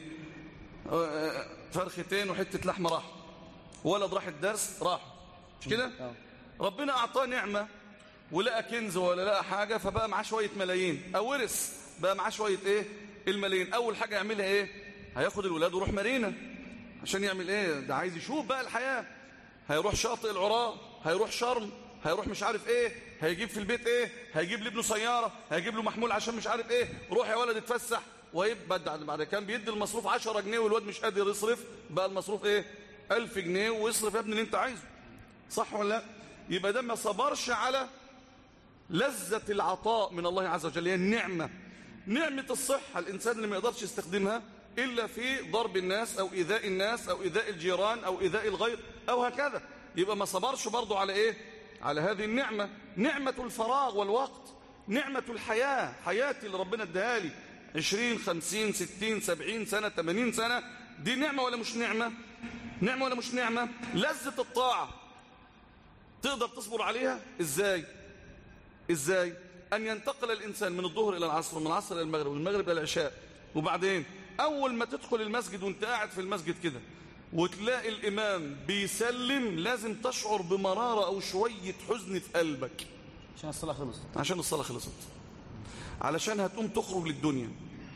فرختين وحته لحمه راح، ولد راح الدرس راح، مش كده؟ ربنا اعطاه نعمه ولقى كنز ولا لقى حاجه، فبقى معاه شويه ملايين، او ورث بقى معاه شويه ايه؟ الملايين. اول حاجه يعملها ايه؟ هياخد الولاد ويروح مارينا عشان يعمل ايه؟ ده عايز يشوف بقى الحياه. هيروح شاطئ العراة، هيروح شرم، هيروح مش عارف ايه، هيجيب في البيت ايه، هيجيب لابنه سياره، هيجيب له محمول عشان مش عارف ايه. روح يا ولد اتفسح. ويبقى بعد كان بيدي المصروف 10 جنيه والواد مش قادر يصرف، بقى المصروف ايه؟ 1000 جنيه، ويصرف يا ابني اللي انت عايزه. صح ولا لا؟ يبقى ده ما صبرش على لذة العطاء من الله عز وجل، هي النعمة. نعمة الصحة الإنسان اللي ما يقدرش يستخدمها إلا في ضرب الناس أو إيذاء الناس أو إيذاء الجيران أو إيذاء الغير أو هكذا، يبقى ما صبرش برضو على إيه؟ على هذه النعمة. نعمة الفراغ والوقت، نعمة الحياة، حياتي اللي ربنا اداها لي 20 50 60 70 سنة 80 سنة، دي نعمة ولا مش نعمة؟ نعمة ولا مش نعمة؟ لذة الطاعة تقدر تصبر عليها إزاي؟ إزاي؟ أن ينتقل الإنسان من الظهر إلى العصر ومن العصر إلى المغرب ومن المغرب إلى العشاء، وبعدين أول ما تدخل المسجد وانت قاعد في المسجد كده وتلاقي الإمام بيسلم، لازم تشعر بمرارة أو شوية حزن في قلبك عشان الصلاة خلصت. عشان الصلاة خلصت، علشان هتقوم تخرج للدنيا.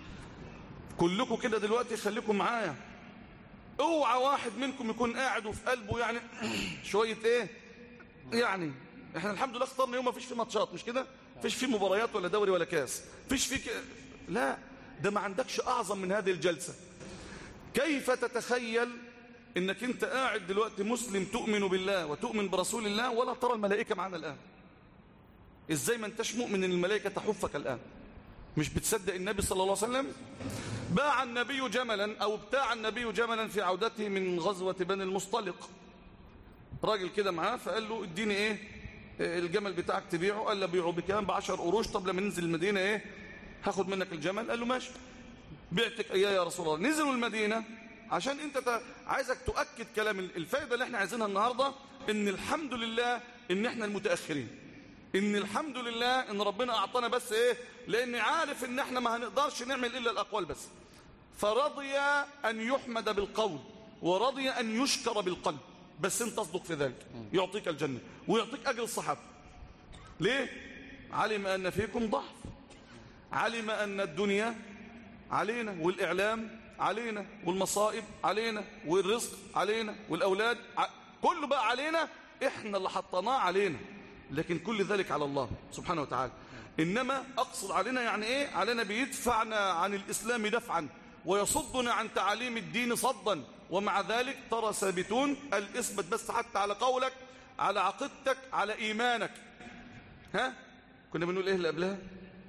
كلكم كده دلوقتي خليكم معايا، اوعى واحد منكم يكون قاعد وفي قلبه يعني شوية ايه، يعني احنا الحمد لله اخترنا يوم ما فيش فيه ماتشات، مش كده؟ فيش فيه مباريات ولا دوري ولا كاس، فيش فيه لا، ده ما عندكش اعظم من هذه الجلسة. كيف تتخيل انك انت قاعد دلوقتي مسلم تؤمن بالله وتؤمن برسول الله ولا ترى الملائكة معنا الآن؟ ازاي ما انتش مؤمن ان الملائكة تحفك الآن؟ مش بتصدق النبي صلى الله عليه وسلم؟ باع النبي جملا او ابتاع النبي جملا في عودته من غزوة بني المصطلق. راجل كده معاه فقال له اديني ايه الجمل بتاعك تبيعه. قال له بيعه بكام؟ ب10 قروش. طب لما ننزل المدينة ايه هاخد منك الجمل. قال له ماشي، بعتك اياه يا رسول الله. نزلوا المدينة عشان انت عايزك تؤكد كلام الفائدة اللي احنا عايزينها النهاردة، ان الحمد لله ان احنا المتأخرين، ان الحمد لله ان ربنا اعطانا بس ايه، لان عارف ان احنا ما هنقدرش نعمل الا الاقوال بس، فرضي ان يحمد بالقول ورضي ان يشكر بالقلب، بس انت تصدق في ذلك يعطيك الجنة ويعطيك اجر الصحابة. ليه؟ علم ان فيكم ضعف، علم ان الدنيا علينا والاعلام علينا والمصائب علينا والرزق علينا والاولاد كله بقى علينا، احنا اللي حطيناه علينا، لكن كل ذلك على الله سبحانه وتعالى. إنما أقصد علينا يعني إيه؟ علينا بيدفعنا عن الإسلام دفعا ويصدنا عن تعاليم الدين صدا، ومع ذلك ترى ثابتون الإثبت بس حتى على قولك، على عقيدتك، على إيمانك. ها؟ كنا بنقول إيه اللي قبلها؟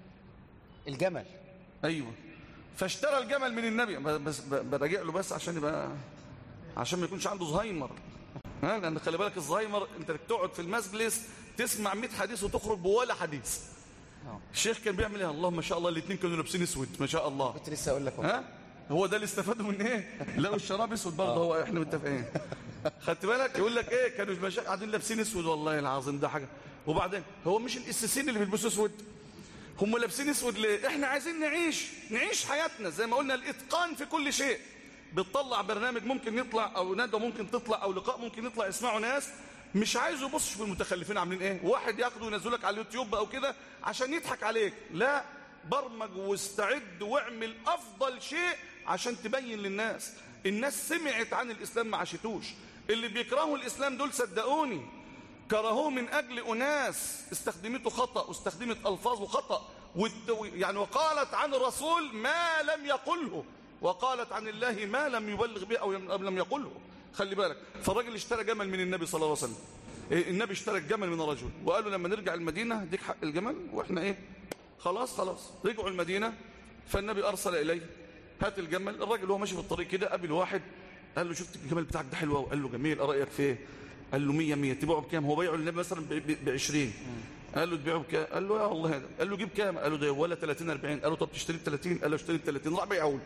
الجمل. أيوة، فاشترى الجمل من النبي، بس براجع له بس عشان يبقى، عشان ما يكونش عنده زهايمر. لأن خلي بالك الزهايمر أنت تقعد في المجلس تسمع 100 حديث وتخرج بولا حديث. الشيخ كان بيعمل ايه؟ اللهم ما شاء الله الاثنين كانوا لابسين اسود ما شاء الله. كنت لسه اقول لك هو ده اللي استفادوا من ايه؟ لقوا الشراب اسود برضه. هو احنا متفقين. خدت بالك؟ يقول لك ايه، كانوا المشايخ قاعدين لابسين اسود، والله العظيم ده حاجه. وبعدين هو مش القسيسين اللي بيلبسوا اسود، هم لابسين اسود ليه؟ احنا عايزين نعيش حياتنا زي ما قلنا، الاتقان في كل شيء. بتطلع برنامج ممكن يطلع، او ندوه ممكن تطلع، او لقاء ممكن يطلع يسمعوا ناس، مش عايز يبصش في المتخلفين عاملين ايه، واحد ياخده وينزلك على اليوتيوب او كده عشان يضحك عليك. لا، برمج واستعد واعمل افضل شيء عشان تبين للناس. الناس سمعت عن الاسلام ما عاشتوش. اللي بيكرهوا الاسلام دول صدقوني كرهوه من اجل اناس استخدمته خطا واستخدمت الفاظه خطا، يعني وقالت عن الرسول ما لم يقله، وقالت عن الله ما لم يبلغ به او لم يقله. خلي بالك. فالراجل اشترى جمل من النبي صلى الله عليه وسلم. النبي اشترى الجمل من الرجل وقال له لما نرجع المدينة ديك حق الجمل، واحنا ايه خلاص رجعوا المدينة. فالنبي ارسل اليه هات الجمل. الراجل وهو ماشي في الطريق كده قابل واحد قال له شفت الجمل بتاعك ده حلو قوي، قال له جميل، رايك فيه؟ قال له 100 تبيعه بكام؟ هو بيعه للنبي مثلا ب20. قال له تبيعه بكام؟ قال له يا الله هذا. قال له جيب كام؟ قال له ده ولا 30 40. قال له طب تشتري ب30؟ قال له اشتري ب30. راح بيعه،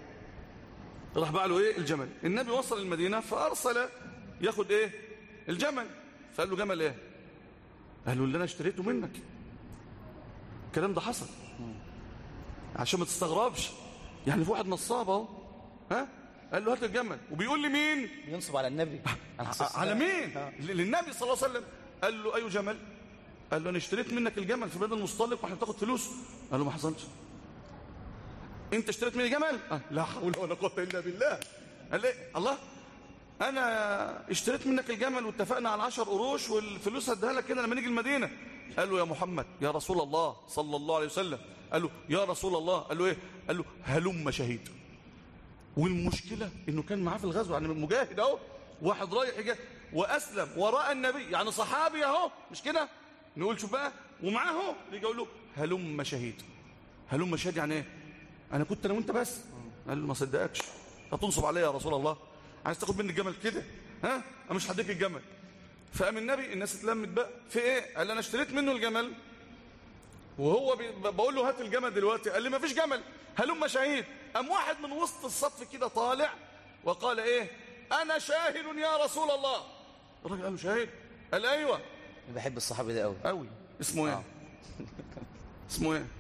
راح باع له ايه الجمل. النبي وصل المدينه فارسل ياخد ايه الجمل، فقال له جمل ايه؟ قال له اللي انا اشتريته منك. الكلام ده حصل عشان ما تستغربش. يعني في واحد نصاب اهو، قال له هات الجمل، وبيقول لي مين؟ ينصب على النبي. على مين؟ للنبي صلى الله عليه وسلم. قال له اي جمل؟ قال له انا اشتريت منك الجمل في بلاد المصطلق واحنا بتاخد فلوس. قال له ما حصلش. انت اشتريت مني جمل؟ لا حول ولا قوه الا بالله. قال لي الله، انا اشتريت منك الجمل واتفقنا على 10 قروش والفلوس هديها لك كده لما نيجي المدينه. قال له يا محمد يا رسول الله صلى الله عليه وسلم. قال له يا رسول الله. قال له ايه؟ قال له هلم شهيد. والمشكله انه كان معاه في الغزو، يعني مجاهد اهو، واحد رايح يجاهد واسلم وراء النبي، يعني صحابي اهو، مش كده؟ نقول شوف بقى، ومعاه يجي يقول له هلم شهيد. هلم شهيد يعني ايه؟ انا كنت انا وانت بس. قال له ما صدقكش، هتنصب عليا يا رسول الله؟ عايز تاخد مني الجمل كده؟ انا مش هديك الجمل. فقام النبي الناس اتلمت بقى في ايه؟ قال انا اشتريت منه الجمل وهو بقول له هات الجمل دلوقتي. قال لي ما فيش جمل، هلم شهيد. قام واحد من وسط الصف كده طالع وقال ايه؟ انا شاهد يا رسول الله. الراجل قال له شاهد؟ قال ايوه. بحب الصحابي ده قوي. اسمه ايه؟ اسمه ايه؟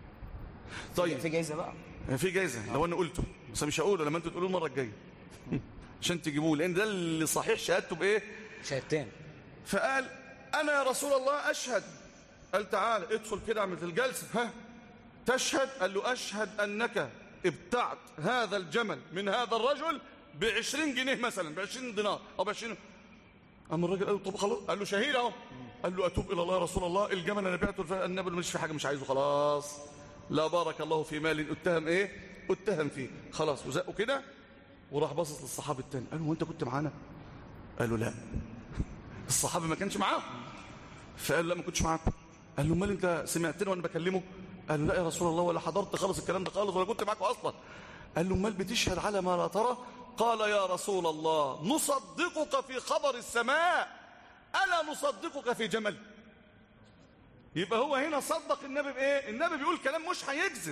طيب في جايزه بقى، في جايزه لو انا قلته، بس مش هقوله لما انتوا تقولوه المره الجايه عشان تجيبوه، لان ده اللي صحيح شهادته بايه؟ شهادتين. فقال انا يا رسول الله اشهد. قال تعال ادخل كده اعمل الجلسه. تشهد؟ قال له اشهد انك ابتعت هذا الجمل من هذا الرجل ب20 جنيه مثلا، ب20 دينار او ب20. اما الراجل قال له طب خلاص. قال له شهيد اهو. قال له اتوب الى الله يا رسول الله، الجمل انا بعته النبي مش في حاجه مش عايزه خلاص، لا بارك الله في مال اتهم ايه؟ اتهم فيه خلاص. وزقه كده وراح باصص للصحابي الثاني قال له وانت كنت معانا؟ قال له لا. الصحابي ما كانش معاه. فقال له لا ما كنتش معاكم. قال له امال انت سمعتني وانا بكلمه؟ قال له لا يا رسول الله ولا حضرت خالص الكلام ده خالص ولا كنت معاكم اصلا. قال له امال بتشهد على ما لا ترى؟ قال يا رسول الله نصدقك في خبر السماء الا نصدقك في جمل. يبقى هو هنا صدق النبي بايه؟ النبي بيقول كلام مش هيكذب،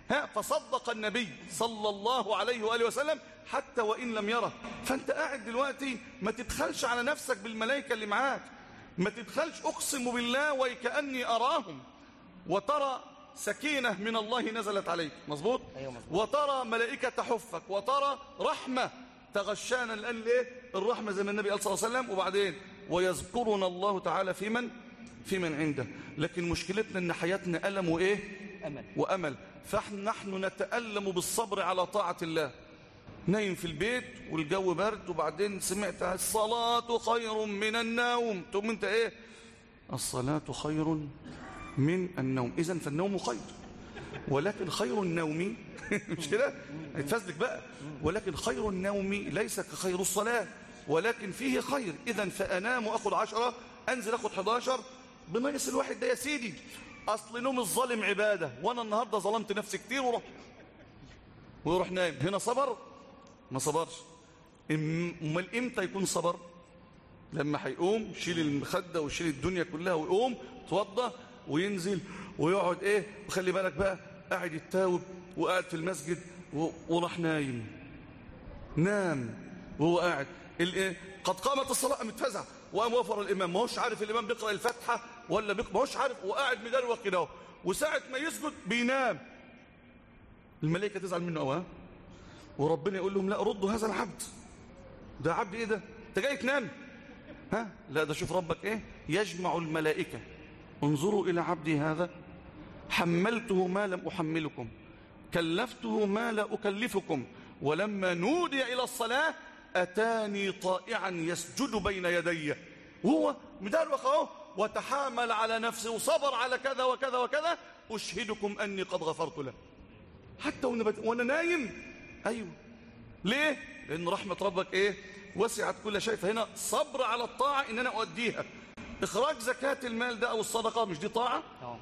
فصدق النبي صلى الله عليه وآله وسلم حتى وإن لم يره. فأنت قاعد دلوقتي ما تبخلش على نفسك بالملائكة اللي معاك، ما تبخلش، أقسم بالله وكأني أراهم، وترى سكينة من الله نزلت عليك، مظبوط؟ وترى ملائكة تحفك، وترى رحمة تغشانا الآن الرحمة زي ما النبي قال صلى الله عليه وسلم. وبعدين ويذكرنا الله تعالى في من عنده. لكن مشكلتنا ان حياتنا ألم وأمل. فنحن نتألم بالصبر على طاعة الله. نايم في البيت والجو برد، وبعدين سمعت الصلاة خير من النوم، تقوم انت الصلاة خير من النوم. إذن فالنوم خير، ولكن خير النوم مش كده؟ اتفزلك بقى. ولكن خير النوم ليس كخير الصلاة، ولكن فيه خير. إذن فأنام وأخذ 10، أنزل أخذ 11، بناقص الواحد ده يا سيدي. أصل نوم الظالم عبادة، وأنا النهاردة ظلمت نفسي كتير ويروح نايم. هنا صبر؟ ما صبرش. امال امتى يكون صبر؟ لما هيقوم شيل المخدة وشيل الدنيا كلها ويقوم توضى وينزل ويقعد وخلي بالك بقى قاعد يتاوب وقاعد في المسجد وراح نام وهو قاعد قد قامت الصلاة، متفزع وقام وفر الإمام، ما هوش عارف الإمام بيقرأ الفاتحة ولا ما هوش عارف، وقاعد مدروخ كده، وساعة ما يسجد بينام. الملائكة تزعل منه وربنا يقول لهم لا، ردوا هذا العبد، ده عبد ده انت جاي تنام؟ لا، ده شوف ربك يجمع الملائكة، انظروا إلى عبدي هذا، حملته ما لم أحملكم، كلفته ما لا أكلفكم، ولما نودي إلى الصلاة أتاني طائعا يسجد بين يدي، وهو مدروخ وتحامل على نفسه وصبر على كذا وكذا وكذا، أشهدكم أني قد غفرت له حتى وأنا نايم. أيوه، ليه؟ لأن رحمة ربك وسعت كل شيء. فهنا صبر على الطاعة إن أنا أؤديها. إخراج زكاة المال ده أو الصدقة، مش دي طاعة؟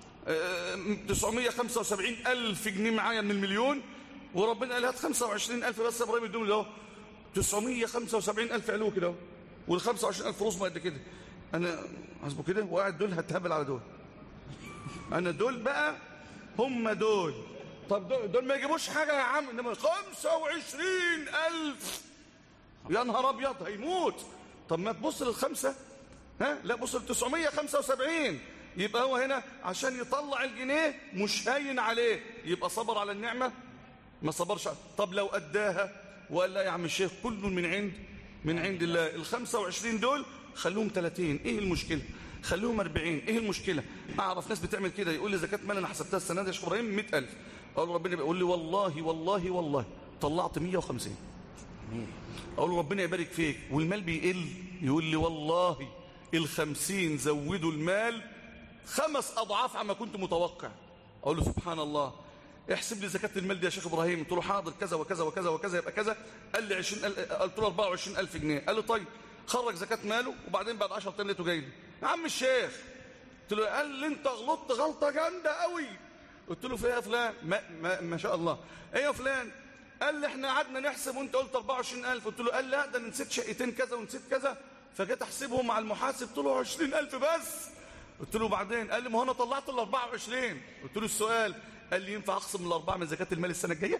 975,000 جنيه معايا من المليون، وربنا قال هات 25,000 بس يا إبراهيم الدنيا ده 975,000 علوه كده، وال 25,000 رصمة قد كده. أنا حسبه كده وقاعد دول هتهبل على دول. أنا دول بقى هم دول. طب دول ما يجيبوش حاجة يا عم، إنما 25,000 يا نهار أبيض هيموت. طب ما تبص للخمسة، لا بص ل 975. يبقى هو هنا عشان يطلع الجنيه مش هاين عليه، يبقى صبر على النعمة؟ ما صبرش. طب لو أداها وقال لا يا عم الشيخ كل من عند الله، ال 25 دول خلوهم 30، ايه المشكلة؟ خلوهم 40، ايه المشكلة؟ اعرف ناس بتعمل كده، يقول لي زكاة مال انا حسبتها السنة دي يا شيخ ابراهيم 100,000، اقول له ربنا بيقول لي والله طلعت 150. اقول له ربنا يبارك فيك، والمال بيقل، يقول لي والله ال50 زودوا المال 5 أضعاف عما كنت متوقع. اقول له سبحان الله، احسب لي زكاة المال دي يا شيخ ابراهيم. قلت له حاضر، كذا وكذا وكذا وكذا يبقى كذا. قال لي 20,000. قلت له 24,000 جنيه. قال له طيب خرج زكاة ماله، وبعدين بعد 10 ايام لقيته جاي لي، يا عم الشيخ. قلت له قال لي انت غلطت غلطه جامده قوي. قلت له في ايه يا فلان؟ ما شاء الله، ايه يا فلان؟ قال لي احنا قعدنا نحسب وانت قلت 24,000. قلت له قال لا ده انا نسيت شقتين كذا ونسيت كذا، فجيت احسبهم مع المحاسب قلت له 20,000 بس. قلت له بعدين؟ قال لي ما هو انا طلعت ال 24. قلت له السؤال؟ قال لي ينفع اخصم الاربعه من زكاه المال السنه الجايه؟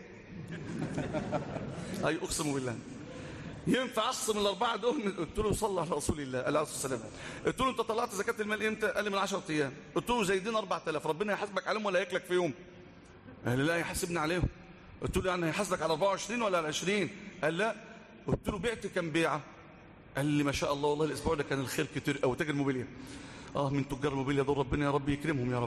اي اقسم بالله ينفع اخصم الاربعه دول؟ قلت له صلى على رسول الله عليه الصلاه والسلام. قلت له انت طلعت زكاه المال امتى؟ قال لي من 10 ايام. قلت له زايدين 4,000، ربنا يحاسبك عليهم ولا هياكلك فيهم؟ قال لي لا يحاسبني عليهم. قلت له يعني هيحاسبك على 24 ولا على 20؟ قال لا. قلت له بعت كم بيعه؟ قال لي ما شاء الله والله الاسبوع ده كان الخير كتير قوي. تاجر موبيليا، من تجار الموبيليا دول ربنا يا رب يكرمهم يا رب.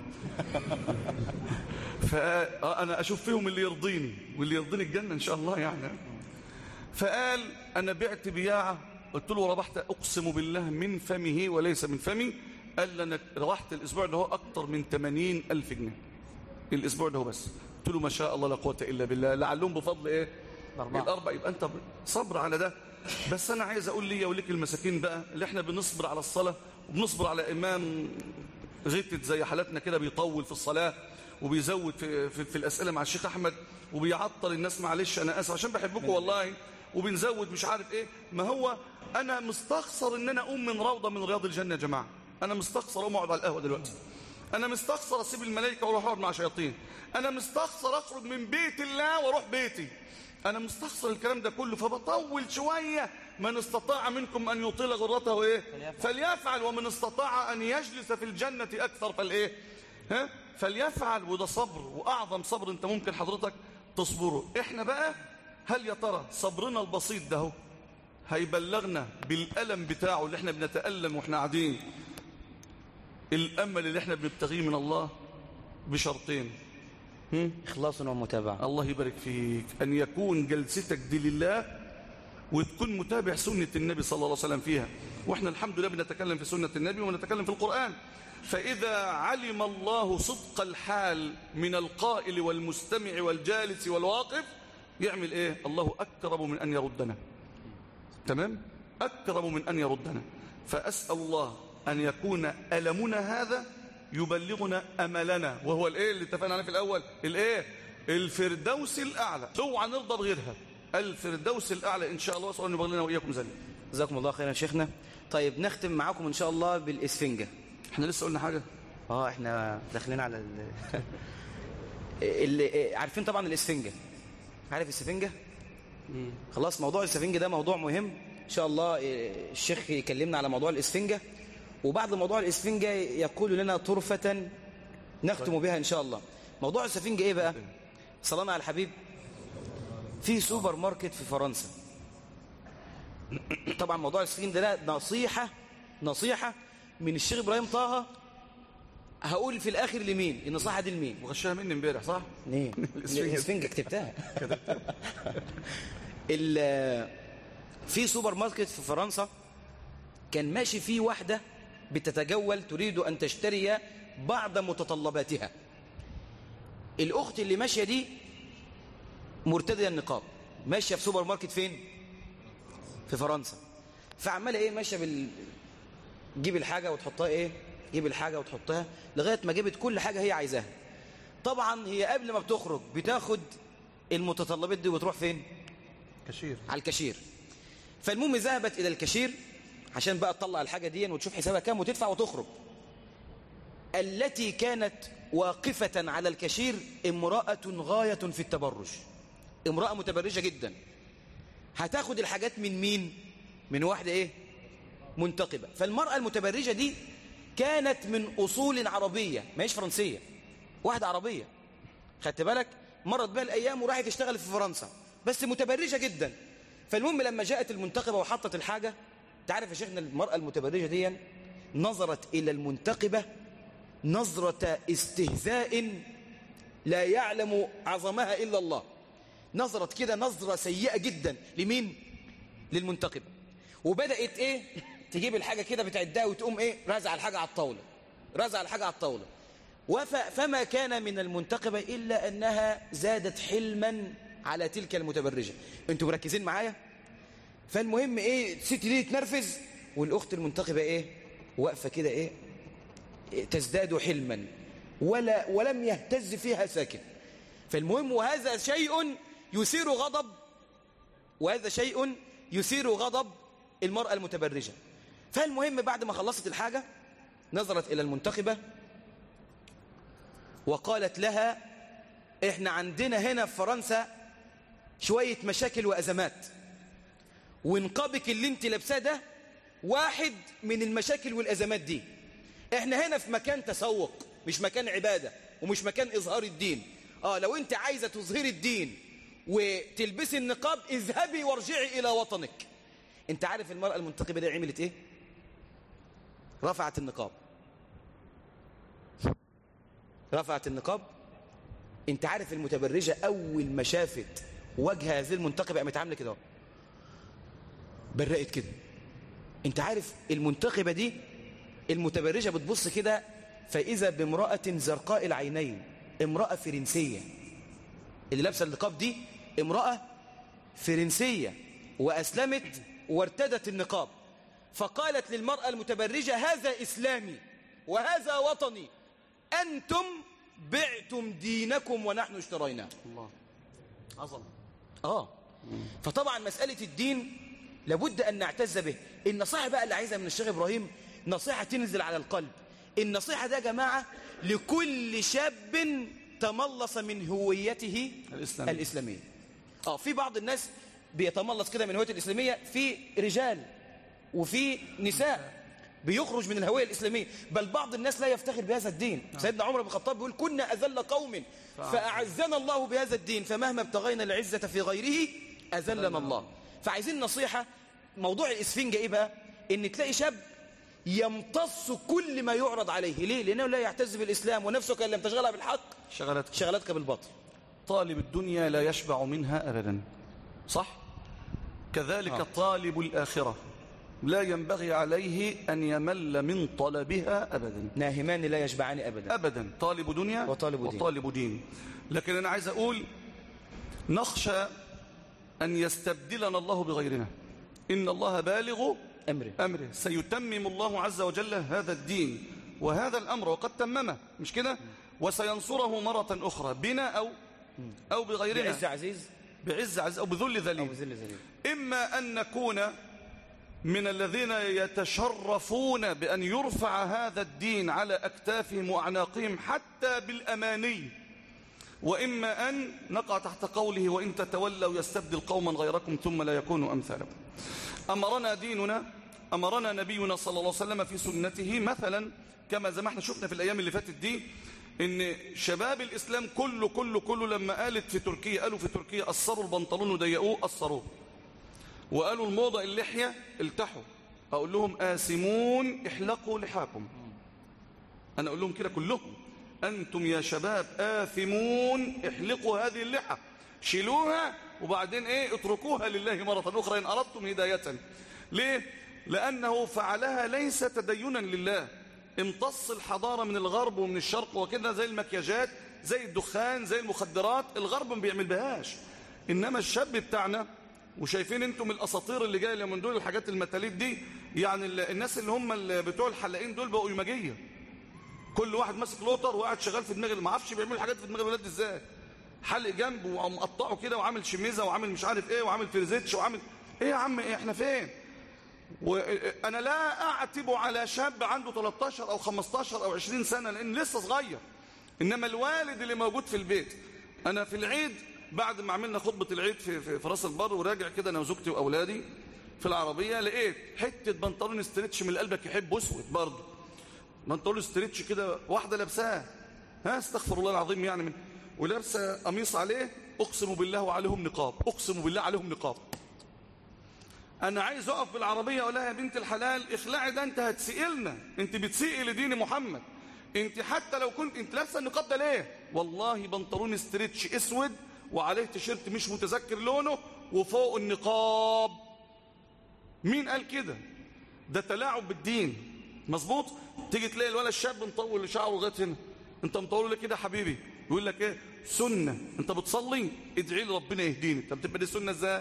فانا اشوف فيهم اللي يرضيني واللي يرضيني الجنه ان شاء الله يعني. فقال انا بعت بياعه. قلت له ربحت اقسم بالله من فمه وليس من فمي. قال لي انا ربحت الاسبوع ده هو اكتر من 80,000 جنيه الاسبوع ده هو بس. قلت له ما شاء الله لا قوه الا بالله، لعلهم بفضل الاربع. يبقى انت صبر على ده. بس انا عايز اقول لي وليك المساكين بقى اللي احنا بنصبر على الصلاه وبنصبر على امام غتت زي حالتنا كده بيطول في الصلاه وبيزود في الاسئله مع الشيخ احمد وبيعطل الناس، معلش انا اسف عشان بحبكم والله، وبنزود مش عارف ايه. ما هو انا مستخسر ان انا اقوم من روضه من رياض الجنه يا جماعه. انا مستخسر اقوم اقعد على القهوه دلوقتي. أنا مستخسر أسيب الملائكة وأروح أقعد مع شياطين، أنا مستخسر أخرج من بيت الله وأروح بيتي، أنا مستخسر الكلام ده كله، فبطول شوية. من استطاع منكم أن يطيل غرته إيه؟ فليفعل. ومن استطاع أن يجلس في الجنة أكثر فالإيه؟ فليفعل. وده صبر، وأعظم صبر أنت ممكن حضرتك تصبره. إحنا بقى هل يا ترى صبرنا البسيط ده هيبلغنا بالألم بتاعه اللي إحنا بنتألم وإحنا قاعدين الأمل اللي إحنا بنبتغيه من الله بشرطين: إخلاص ومتابعة. الله يبارك فيك، أن يكون جلستك دي لله، وتكون متابع سنة النبي صلى الله عليه وسلم فيها. وإحنا الحمد لله بنتكلم في سنة النبي ونتكلم في القرآن. فإذا علم الله صدق الحال من القائل والمستمع والجالس والواقف يعمل إيه؟ الله أكرم من أن يردنا. تمام؟ أكرم من أن يردنا. فأسأل الله أن يكون ألمنا هذا يبلغنا أملنا، وهو الإيه اللي اتفقنا عليه في الأول؟ الإيه؟ الفردوس الأعلى. اوعى نرضى بغيرها، الفردوس الأعلى إن شاء الله. وأسأل أن يبلغ لنا وإياكم ذلك. جزاكم الله خيرا شيخنا. طيب نختم معاكم إن شاء الله بالإسفنجة. احنا لسه قلنا حاجة؟ احنا داخلين على عارفين طبعا الإسفنجة. عارف الإسفنجة؟ خلاص، موضوع الإسفنجة ده موضوع مهم إن شاء الله. الشيخ يكلمنا على موضوع الإسفنجة، وبعد موضوع الإسفنجة يقول لنا طرفة نختم بها إن شاء الله. موضوع الإسفنجة إيه بقى؟ صلانا على الحبيب. في سوبر ماركت في فرنسا. طبعا موضوع الإسفنجة ده نصيحة من الشيخ إبراهيم طه. هقول في الآخر لمين النصيحة دي، لمين؟ وغشها مني امبارح صح؟ ليه؟ الإسفنجة كتبتها. في سوبر ماركت في فرنسا كان ماشي فيه واحدة بتتجول تريد أن تشتري بعض متطلباتها. الأخت اللي ماشية دي مرتدية النقاب، ماشية في سوبر ماركت فين؟ في فرنسا. فعمالة إيه؟ ماشية جيب الحاجة وتحطها إيه؟ جيب الحاجة وتحطها لغاية ما جابت كل حاجة هي عايزاها. طبعا هي قبل ما بتخرج بتاخد المتطلبات دي وتروح فين؟ كاشير. على الكاشير. فالمهم ذهبت إلى الكاشير عشان بقى تطلع الحاجة دي وتشوف حسابها كام وتدفع وتخرج. التي كانت واقفة على الكاشير امرأة غاية في التبرج، امرأة متبرجة جدا. هتاخد الحاجات من مين؟ من واحدة ايه؟ منتقبة. فالمرأة المتبرجة دي كانت من أصول عربية، ما هيش فرنسية، واحدة عربية. خدت بالك؟ مرت بها الأيام وراحت تشتغل في فرنسا، بس متبرجة جدا. فالمهم لما جاءت المنتقبة وحطت الحاجة، تعرف يا شيخنا المرأة المتبرجة دي نظرت إلى المنتقبة نظرة استهزاء لا يعلم عظمها إلا الله. نظرت كده نظرة سيئة جدا لمين؟ للمنتقبة. وبدأت إيه؟ تجيب الحاجة كده بتعدها وتقوم إيه؟ رازع الحاجة على الطاولة، رازع الحاجة على الطاولة. فما كان من المنتقبة إلا أنها زادت حلما على تلك المتبرجة. أنتوا مركزين معايا؟ فالمهم إيه؟ الست دي تنرفز، والأخت المنتقبة إيه؟ واقفة كده إيه؟ تزداد حلما ولم يهتز فيها ساكن. فالمهم وهذا شيء يثير غضب المرأة المتبرجة. فالمهم بعد ما خلصت الحاجة نظرت إلى المنتقبة وقالت لها: إحنا عندنا هنا في فرنسا شوية مشاكل وأزمات، ونقابك اللي انت لابساه ده واحد من المشاكل والأزمات دي. احنا هنا في مكان تسوق، مش مكان عبادة ومش مكان إظهار الدين. لو انت عايزة تظهري الدين وتلبسي النقاب اذهبي وارجعي إلى وطنك. انت عارف المرأة المنتقبة دي عملت ايه؟ رفعت النقاب. انت عارف المتبرجة أول ما شافت وجه هذه المنتقبة قامت عامله كده، برقت كده. انت عارف المنتقبة دي المتبرجة بتبص كده فإذا بامرأة زرقاء العينين، امرأة فرنسية. اللي لابسه النقاب دي امرأة فرنسية وأسلمت وارتدت النقاب. فقالت للمرأة المتبرجة: هذا إسلامي وهذا وطني، أنتم بعتم دينكم ونحن اشتريناه. الله عظم. فطبعا مسألة الدين لابد أن نعتز به. النصيحة بقى اللي عايزها من الشيخ إبراهيم نصيحة تنزل على القلب. النصيحة ده يا جماعة لكل شاب تملص من هويته الإسلامية. في بعض الناس بيتملص كده من هويته الإسلامية، في رجال وفي نساء بيخرج من الهوية الإسلامية، بل بعض الناس لا يفتخر بهذا الدين. سيدنا عمر بن الخطاب بيقول كنا أذل قوم فأعزنا الله بهذا الدين، فمهما ابتغينا العزة في غيره أذلنا الله. فعايزين نصيحة. موضوع الإسفنجة إيه بقى؟ إن تلاقي شاب يمتص كل ما يعرض عليه. ليه؟ لأنه لا يعتز بالإسلام، ونفسك إن لم تشغلها بالحق شغلتك بالباطل. طالب الدنيا لا يشبع منها أبدا، صح؟ كذلك طالب الآخرة لا ينبغي عليه أن يمل من طلبها أبدا. ناهمان لا يشبعان أبدا. طالب دنيا وطالب دين. لكن أنا عايز أقول نخشى أن يستبدلنا الله بغيرنا. إن الله بالغ أمره، سيتمم الله عز وجل هذا الدين وهذا الأمر، وقد تممه، مش كده؟ وسينصره مرة أخرى بنا أو بغيرنا، بعز عزيز أو بذل ذليل. إما أن نكون من الذين يتشرفون بأن يرفع هذا الدين على أكتافهم وأعناقهم حتى بالأماني، وإما أن نقع تحت قوله وإن تتولوا يستبدل قوما غيركم ثم لا يكونوا أمثالكم. أمرنا ديننا، أمرنا نبينا صلى الله عليه وسلم في سنته مثلا، كما زي ما احنا شفنا في الأيام اللي فاتت دي، إن شباب الإسلام كله لما قالوا في تركيا قصروا البنطلون وضيقوه قصروه، وقالوا الموضة اللحية التحوا، أقول لهم آثمون احلقوا لحاكم. أنا أقول لهم كده كلهم، أنتم يا شباب آثمون احلقوا هذه اللحى، شيلوها وبعدين اتركوها لله مرة أخرى إن أردتم هداية. ليه؟ لأنه فعلها ليس تدينا لله. امتص الحضارة من الغرب ومن الشرق وكده، زي المكياجات، زي الدخان، زي المخدرات، الغرب ما بيعمل بهاش. إنما الشاب بتاعنا، وشايفين انتم الاساطير اللي جايه من دول الحاجات المتاليف دي، يعني الناس اللي هم بتوع الحلاقين دول بقوا يمجيه، كل واحد ماسك لوتر وقاعد شغال في دماغ، ما اعرفش بيعملوا حاجات في دماغ الولاد ازاي، حلق جنب ومقطعه كده وعامل شميزه وعامل مش عارف ايه وعامل فريزيتش وعامل ايه. يا عم احنا فين؟ وانا لا اعتب على شاب عنده 13 او 15 او 20 سنه لان لسه صغير، انما الوالد اللي موجود في البيت. انا في العيد بعد ما عملنا خطبة العيد في راس البر، وراجع كده أنا وزوجتي وأولادي في العربية، لقيت حتة بنطلون استريتش من قلبك يحب، أسود برضه، بنطلون استريتش كده، واحدة لابساه، استغفر الله العظيم يعني، ولابسة قميص عليه، أقسم بالله وعليهم نقاب، أقسم بالله عليهم نقاب. أنا عايز أقف بالعربية أقول لها يا بنت الحلال اخلعي ده، أنت هتسئلنا، أنت بتسيئي لدين محمد، أنت حتى لو كنت أنت لابسة النقاب ده ليه؟ والله بنطلون استريتش أسود وعليه تيشيرت مش متذكر لونه وفوق النقاب. مين قال كده؟ ده تلاعب بالدين، مظبوط؟ تيجي تلاقي الولد الشاب مطول شعره لغايه هنا، انت مطول ليه كده يا حبيبي؟ يقول لك ايه؟ سنه. انت بتصلي؟ ادعي لي ربنا يهديني. طب تبقى دي سنه ازاي؟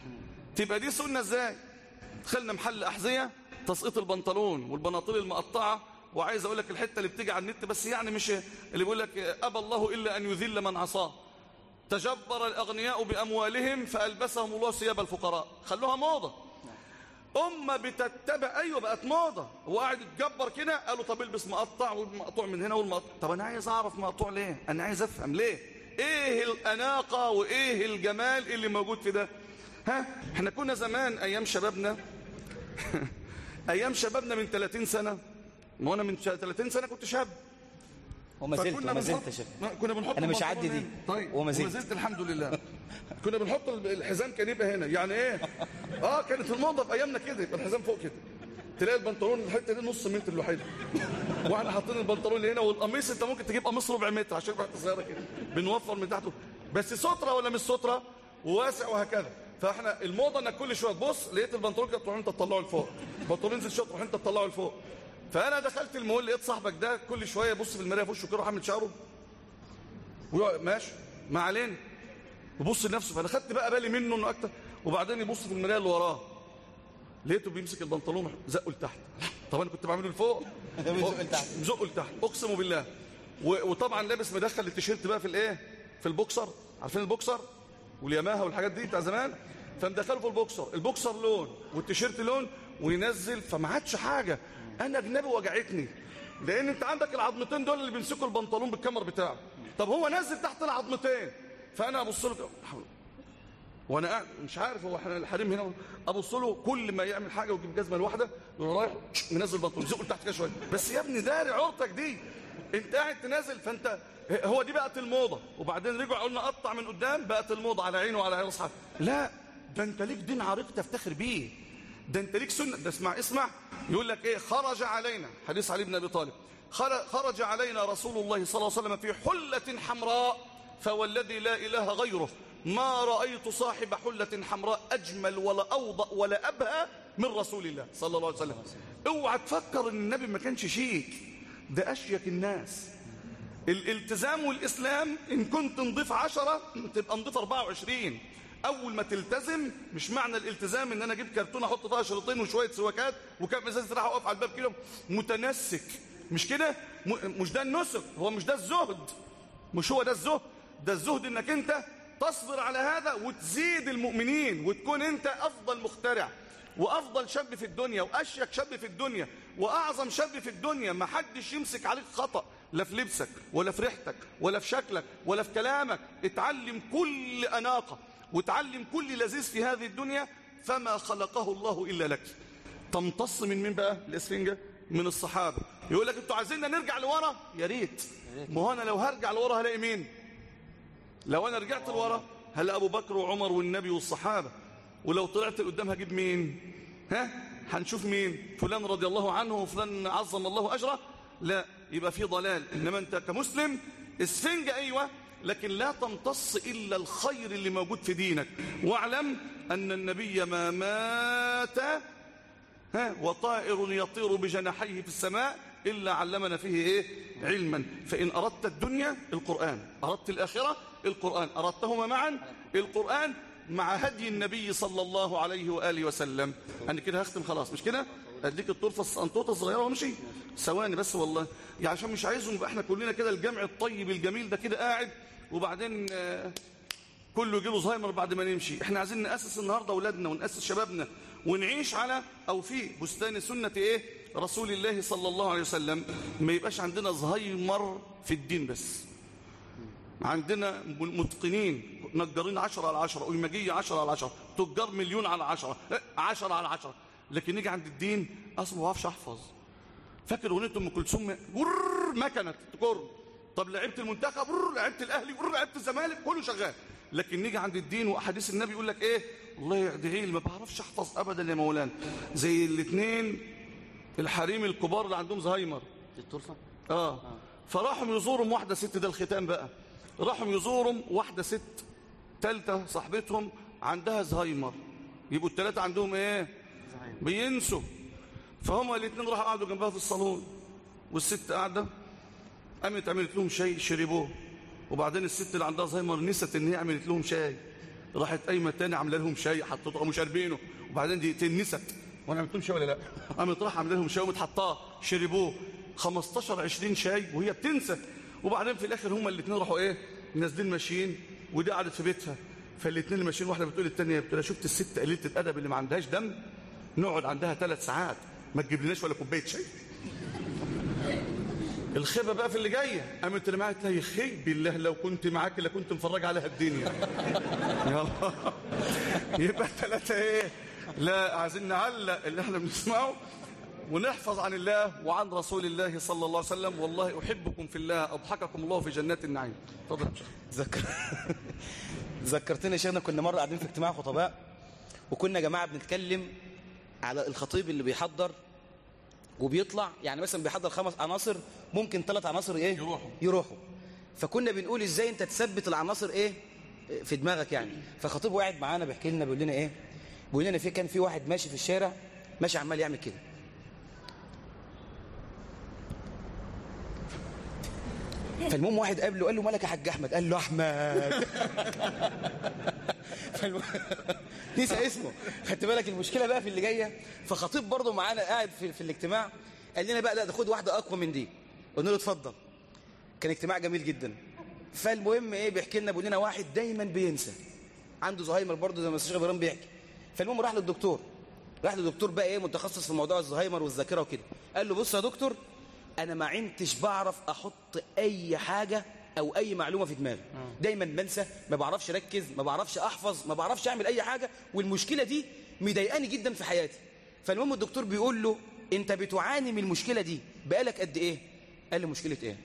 دخلنا محل احذيه، تسقيط البنطلون والبناطيل المقطعه، وعايز اقول لك الحته اللي بتيجي على النت، بس يعني مش اللي بيقول لك ابى الله الا ان يذل من عصاه، تجبر الأغنياء بأموالهم فألبسهم الله ثياب الفقراء. خلوها موضة. أمة بتتبع، أيوة بقت موضة، وقاعد يتجبر كده، قالوا طب البس مقطع والمقطوع من هنا والمقطع. طب أنا عايز أعرف مقطوع ليه؟ أنا عايز أفهم ليه؟ إيه الأناقة وإيه الجمال اللي موجود في ده؟ إحنا كنا زمان أيام شبابنا أيام شبابنا من 30 سنة، ما أنا من 30 سنة كنت شاب، وما زلت شاب. كنا بنحط، انا مش عدي دي. طيب وما زلت الحمد لله. كنا بنحط الحزام كان يبقى هنا، يعني ايه؟ كانت الموضه في ايامنا كده، يبقى الحزام فوق كده، تلاقي البنطلون الحته دي نص متر الوحيده، واحنا حاطين البنطلون اللي هنا، والقميص انت ممكن تجيب قميص ربع متر عشان يبقى صغيره كده، بنوفر من تحته، بس ستره ولا مش ستره وواسع وهكذا. فاحنا الموضه انك كل شويه تبص، لقيت البنطلون كده تروح انت تطلعه لفوق، البنطلون ينزل شويه تروح انت تطلعه لفوق. فانا دخلت المول، لقيت صاحبك ده كل شويه يبص في المرايه في وشه كده، راح عامل شعره ماشي ما علينا، وبص لنفسه. فانا خدت بقى بالي منه انه اكتر، وبعدين يبص في المرايه اللي وراه، لقيته بيمسك البنطلون زقه لتحت. طب انا كنت بعمله لفوق، زقه لتحت، اقسم بالله. وطبعا لابس مدخل التيشيرت بقى في الايه، في البوكسر، عارفين البوكسر والياماها والحاجات دي بتاع زمان، فمدخله في البوكسر لون والتيشيرت لون، وينزل، فما عادش حاجه. انا اجنبي وجعتني، لان انت عندك العظمتين دول اللي بيمسكوا البنطلون بالكمر بتاعه. طب هو نازل تحت العظمتين، فانا ابص له وانا قاعد مش عارف هو احنا الحريم هنا، ابص له كل ما يعمل حاجه ويجيب جزمه لوحده رايح منزل البنطلون زقه تحت كده شويه، بس يا ابني داري عورتك دي، انت قاعد تنازل. فانت هو دي بقت الموضه، وبعدين رجعوا قلنا قطع من قدام، بقت الموضه على عينه وعلى عين اصحابه. لا، ده انت ليك دين عريق تفتخر بيه، ده انت ليك سنه. ده اسمع يقول لك ايه، خرج علينا، حديث علي بن ابي طالب، خرج علينا رسول الله صلى الله عليه وسلم في حله حمراء فوالذي لا اله غيره ما رايت صاحب حله حمراء اجمل ولا اوضأ ولا ابهى من رسول الله صلى الله عليه وسلم. اوعى تفكر ان النبي ما كانش شيك، ده اشيك الناس. الالتزام والاسلام ان كنت نضيف 10 تبقى نضيف 24. اول ما تلتزم، مش معنى الالتزام ان انا اجيب كرتونه احط فيها شريطين وشويه سواكات وكام ازازه راح اقف على الباب كده متنسك، مش كده، مش ده النسك، هو مش ده الزهد، مش هو ده الزهد. ده الزهد انك انت تصبر على هذا وتزيد المؤمنين، وتكون انت افضل مخترع وافضل شاب في الدنيا واشيك شاب في الدنيا واعظم شاب في الدنيا. ما حدش يمسك عليك خطأ، لا في لبسك ولا في ريحتك ولا في شكلك ولا في كلامك. اتعلم كل اناقه وتعلم كل لذيذ في هذه الدنيا، فما خلقه الله الا لك. تمتص من مين بقى الاسفنجه؟ من الصحابه. يقول لك انتوا عايزيننا نرجع لورا؟ يا ريت. ما هو انا لو هرجع لورا هلاقي مين؟ لو انا رجعت لورا هلاقي ابو بكر وعمر والنبي والصحابه. ولو طلعت لقدام هجيب مين؟ هنشوف مين؟ فلان رضي الله عنه وفلان عظم الله اجره. لا، يبقى في ضلال. انما انت كمسلم اسفنجه ايوه، لكن لا تمتص الا الخير اللي موجود في دينك. واعلم ان النبي ما مات وطائر يطير بجناحيه في السماء الا علمنا فيه ايه؟ علما. فان اردت الدنيا القران، اردت الاخره القران، اردتهما معا القران مع هدي النبي صلى الله عليه واله وسلم. انا كده هختم خلاص، مش كده؟ اديك الطرفه الصنطوطه الصغيره وامشي. ثواني بس والله، يعني عشان مش عايزهم يبقى احنا كلنا كده الجمع الطيب الجميل ده كده قاعد وبعدين كله يجي له زهايمر بعد ما نمشي. احنا عايزين ناسس النهارده اولادنا وناسس شبابنا ونعيش على او في بستان سنه ايه؟ رسول الله صلى الله عليه وسلم. ما يبقاش عندنا زهايمر في الدين بس، عندنا متقنين نجارين 10/10 ويمجيه 10/10 تجار مليون على 10 10/10، لكن نيجي عند الدين اصلا ما اعرفش احفظ. فاكر اغنيه ام كلثوم ما كانت تكر؟ طب لعبت المنتخب لعبت الاهلي لعبت الزمالك كله شغال، لكن نيجي عند الدين واحاديث النبي يقول لك ايه؟ الله يدعي لي ما بعرفش احفظ ابدا يا مولانا. زي الاثنين الحريم الكبار اللي عندهم زهايمر الطرفه فراحوا يزورهم واحده ست، ده الختام بقى، راحوا يزورهم واحده ست ثالثه صاحبتهم عندها زهايمر، يبقوا الثلاثه عندهم ايه؟ بينسوا. فهم الاثنين راحوا قعدوا جنبها في الصالون، والست قاعده، قامت عملت لهم شاي شربوه، وبعدين الست اللي عندها زهايمر نسيت ان هي عملت لهم شاي، راحت قايمه تاني عامله لهم شاي حطيته مش شاربينه، وبعدين دقيقتين نسيت وانا عملت لهم شاي ولا لا، قامت راح عامله لهم شاي ومتحطاه شربوه 15-20 شاي وهي بتنسى. وبعدين في الاخر هم الاثنين راحوا ايه؟ نازلين ماشيين، ودي قعدت في بيتها. فالاثنين اللي ماشيين واحده بتقول للثانيه، بتقول لها شفت الست قليله الادب اللي ما عندهاش دم؟ نقعد عندها 3 ساعات ما تجيبلناش ولا كوبايه شاي. الخيبه بقى في اللي جايه، قامت اللي معاها تلاقي خيب بالله لو كنت معاك لكنت مفرج عليها الدنيا. يلا يبقى 3 ايه؟ لا، عايزين نعلق اللي احنا بنسمعه ونحفظ عن الله وعن رسول الله صلى الله عليه وسلم. والله احبكم في الله، اضحككم الله في جنات النعيم. اتفضل يا شيخ. ذكرتني يا شيخنا، كنا مره قاعدين في اجتماع خطباء، وكنا يا جماعه بنتكلم على الخطيب اللي بيحضر وبيطلع، يعني مثلا بيحضر 5 عناصر، ممكن 3 عناصر ايه؟ يروحوا. فكنا بنقول ازاي انت تثبت العناصر ايه في دماغك يعني. فخطيب قاعد معانا بيحكي لنا، بيقول لنا ايه؟ بيقول لنا كان في واحد ماشي في الشارع، ماشي عمال يعمل كده، فالمهم واحد قابله قال له مالك يا حاج احمد؟ قال له احمد. نسى اسمه. خدت بالك المشكله بقى في اللي جايه. فخطيب برضه معانا قاعد في الاجتماع، قال لنا بقى لا ده خد واحده اقوى من دي. قلنا له اتفضل. كان اجتماع جميل جدا. فالمهم ايه، بيحكي لنا، بيقول لنا واحد دايما بينسى، عنده زهايمر برضه زي ما الشيخ ابراهيم بيحكي. فالمهم راح للدكتور، بقى ايه متخصص في موضوع الزهايمر والذاكره وكده. قال له بص يا دكتور، أنا ما عمتش بعرف أحط أي حاجة أو أي معلومة في دماغي، دايما بنسى، ما بعرفش أركز، ما بعرفش أحفظ، ما بعرفش أعمل أي حاجة، والمشكلة دي مضايقاني جدا في حياتي. فالمهم الدكتور بيقول له أنت بتعاني من المشكلة دي بقالك قد إيه؟ قال لي مشكلة إيه؟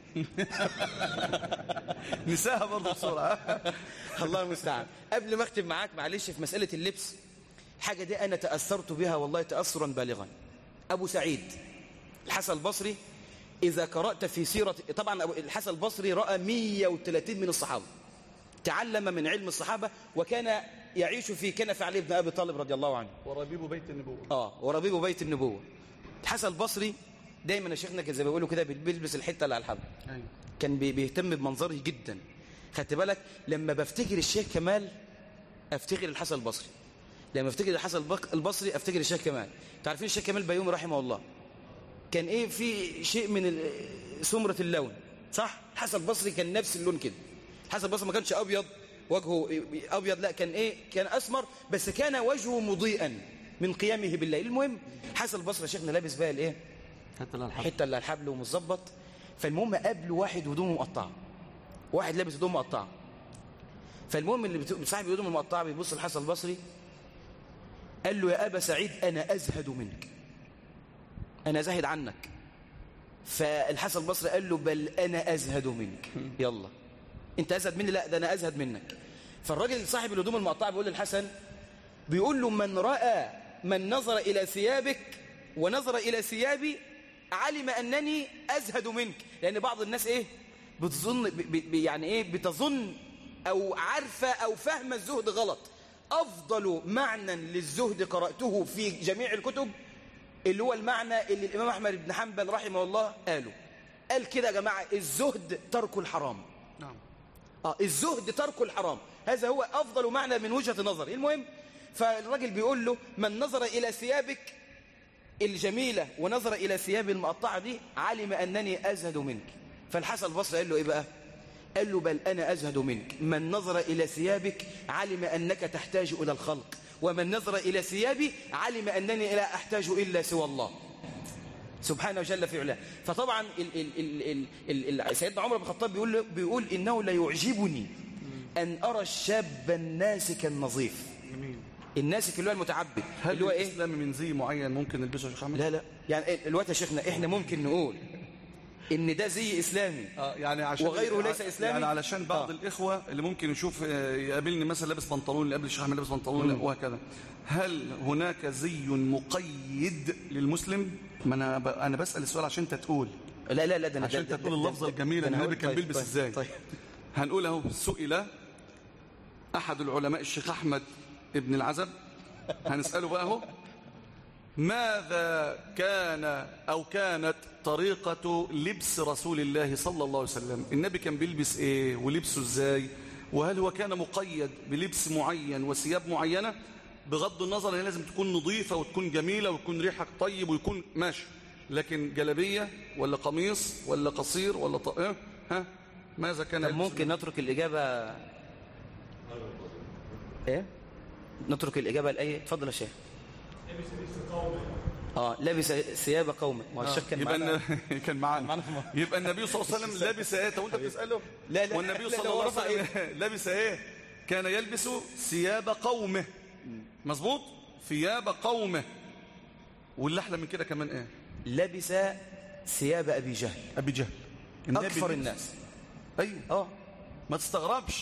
نساها برضه بسرعة. الله المستعان. قبل ما أختم معاك معلش في مسألة اللبس، حاجة دي أنا تأثرت بها والله تأثرا بالغا. أبو سعيد الحسن البصري، إذا قرأت في سيرة، طبعا الحسن البصري رأى 130 من الصحابة، تعلم من علم الصحابة، وكان يعيش في كنف علي بن أبي طالب رضي الله عنه، وربيب بيت النبوة. وربيب بيت النبوة. الحسن البصري دايما يا شيخنا كان زي ما بيقولوا كده بيلبس الحتة اللي على الحبل. كان بيهتم بمنظره جدا. خدت بالك لما بفتكر الشيخ كمال افتكر الحسن البصري، لما افتكر الحسن البصري افتكر الشيخ كمال. تعرفين الشيخ كمال بيومي رحمه الله كان ايه، في شيء من سمرة اللون، صح؟ الحسن البصري كان نفس اللون كده. الحسن البصري ما كانش ابيض وجهه ابيض، لا كان ايه، كان اسمر، بس كان وجهه مضيئا من قيامه بالليل. المهم الحسن البصري شيخنا لابس بقى الايه، حته اللي على الحبل ومظبط. فالمهم قابله واحد هدومه مقطعه، واحد لابس هدوم مقطعه. فالمهم اللي صاحب الهدوم المقطعه بيبص للحسن البصري قال له يا ابا سعيد انا ازهد منك، انا زاهد عنك. فالحسن البصري قال له بل انا ازهد منك. يلا انت ازهد مني؟ لا ده انا ازهد منك. فالراجل صاحب الهدوم المقطعه بيقول للحسن، بيقول له من نظر الى ثيابك ونظر الى ثيابي علم انني ازهد منك. لان بعض الناس ايه بتظن يعني ايه، بتظن او عارفه او فاهمه الزهد غلط. افضل معنى للزهد قراته في جميع الكتب اللي هو المعنى اللي الامام احمد بن حنبل رحمه الله قال كده يا جماعه، الزهد ترك الحرام. نعم. الزهد ترك الحرام، هذا هو افضل معنى من وجهه نظري. المهم فالراجل بيقول له من نظر الى ثيابك الجميله ونظر الى ثياب المقطعه دي علم انني ازهد منك. فالحسن البصري قال له ايه بقى؟ قال له بل انا ازهد منك. من نظر الى ثيابك علم انك تحتاج الى الخلق، ومن نظر الى ثيابي علم انني لا احتاج الا سوى الله سبحانه وجل في علاه. فطبعا سيدنا عمر بن الخطاب بيقول انه لا يعجبني ان ارى الشاب الناسك النظيف. الناسك اللي هو المتعبد، اللي هو ايه، الاسلام من زي معين ممكن نلبسه يا شيخ احمد؟ لا يعني الوقت يا شيخنا احنا ممكن نقول ان ده زي اسلامي يعني عشان وغيره ليس اسلامي، يعني علشان بعض الاخوه اللي ممكن يشوف يقابلني مثلا لابس بنطلون، اللي قبل الشيخ احمد لابس بنطلون وهكذا، هل هناك زي مقيد للمسلم؟ ما انا بسال السؤال عشان انت تقول. لا ده عشان انت تقول اللفظه الجميله النبي كان بيلبس ازاي. طيب هنقول اهو، سئل احد العلماء الشيخ احمد ابن العزب، هنساله بقى اهو، ماذا كان أو كانت طريقة لبس رسول الله صلى الله عليه وسلم؟ النبي كان بيلبس إيه ولبسه إزاي؟ وهل هو كان مقيد بلبس معين وثياب معينة؟ بغض النظر هي لازم تكون نظيفة وتكون جميلة ويكون ريحك طيب ويكون ماشي، لكن جلبية ولا قميص ولا قصير ولا ماذا كان؟ ممكن نترك الإجابة إيه؟ نترك الإجابة لأي؟ اتفضل يا شيخ. لبس ثياب قومه. ما الشك كان معنا، كان معنا. يبقى النبي صلى الله عليه وسلم لبس ايه؟ وانت بتساله لا والنبي صلى الله عليه وسلم لبس ايه؟ كان يلبس ثياب قومه. مظبوط، ثياب قومه. واللي احلى من كده كمان ايه؟ لبس ثياب ابي جهل. ابي جهل اكثر الناس. ايوه ما تستغربش،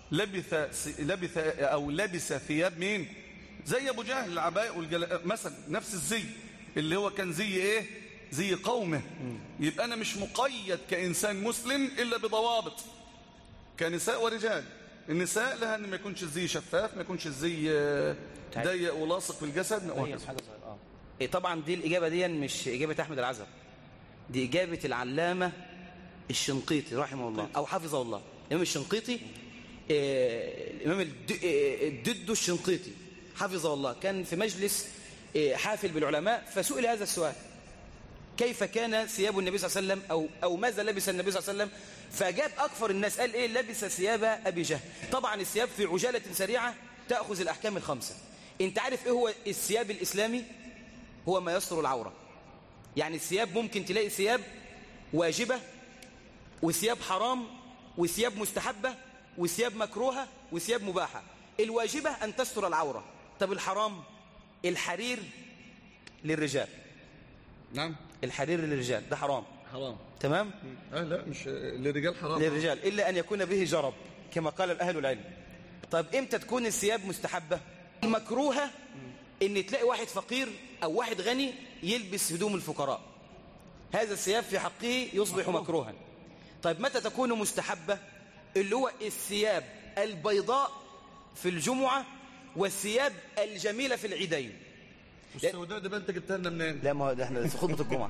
لبس ثياب مين؟ زي ابو جهل، العباء مثلا نفس الزي اللي هو كان زي ايه؟ زي قومه. يبقى انا مش مقيد كانسان مسلم الا بضوابط كنساء ورجال. النساء لها ان ما يكونش الزي شفاف، ما يكونش الزي ضيق ولاصق بالجسد. طبعا دي الاجابه دي مش اجابه احمد العزب، دي اجابه العلامه الشنقيطي رحمه الله او حفظه الله. الامام الشنقيطي، الامام الددو الشنقيطي حفظه الله، كان في مجلس حافل بالعلماء فسئل هذا السؤال: كيف كان ثياب النبي صلى الله عليه وسلم أو ماذا لبس النبي صلى الله عليه وسلم؟ فأجاب أكثر الناس قال إيه؟ لبس ثياب أبي جهل. طبعا الثياب في عجالة سريعة تأخذ الأحكام الخمسة. أنت عارف إيه هو الثياب الإسلامي؟ هو ما يستر العورة. يعني الثياب ممكن تلاقي ثياب واجبة وثياب حرام وثياب مستحبة وثياب مكروهة وثياب مباحة. الواجبة أن تستر العورة. طب الحرام؟ الحرير للرجال. نعم، الحرير للرجال ده حرام. حرام. تمام؟ لا مش للرجال حرام. للرجال إلا أن يكون به جرب كما قال أهل العلم. طب إمتى تكون الثياب مستحبة؟ المكروهة إن تلاقي واحد فقير أو واحد غني يلبس هدوم الفقراء، هذا الثياب في حقه يصبح مكروها. طيب متى تكون مستحبة؟ اللي هو الثياب البيضاء في الجمعة والثياب الجميلة في العيدين. والسوداء ده انت جبتها لنا منين؟ لا، ما هو ده احنا في خطبة الجمعة.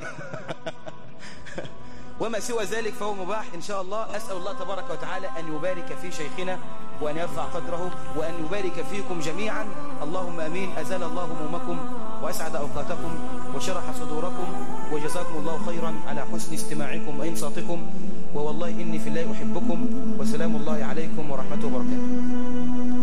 وما سوى ذلك فهو مباح إن شاء الله. أسأل الله تبارك وتعالى أن يبارك في شيخنا وأن يرفع قدره وأن يبارك فيكم جميعا، اللهم أمين. أزال الله همومكم وأسعد أوقاتكم وشرح صدوركم، وجزاكم الله خيرا على حسن استماعكم وإنصاتكم، ووالله إني في الله أحبكم، وسلام الله عليكم ورحمته وبركاته.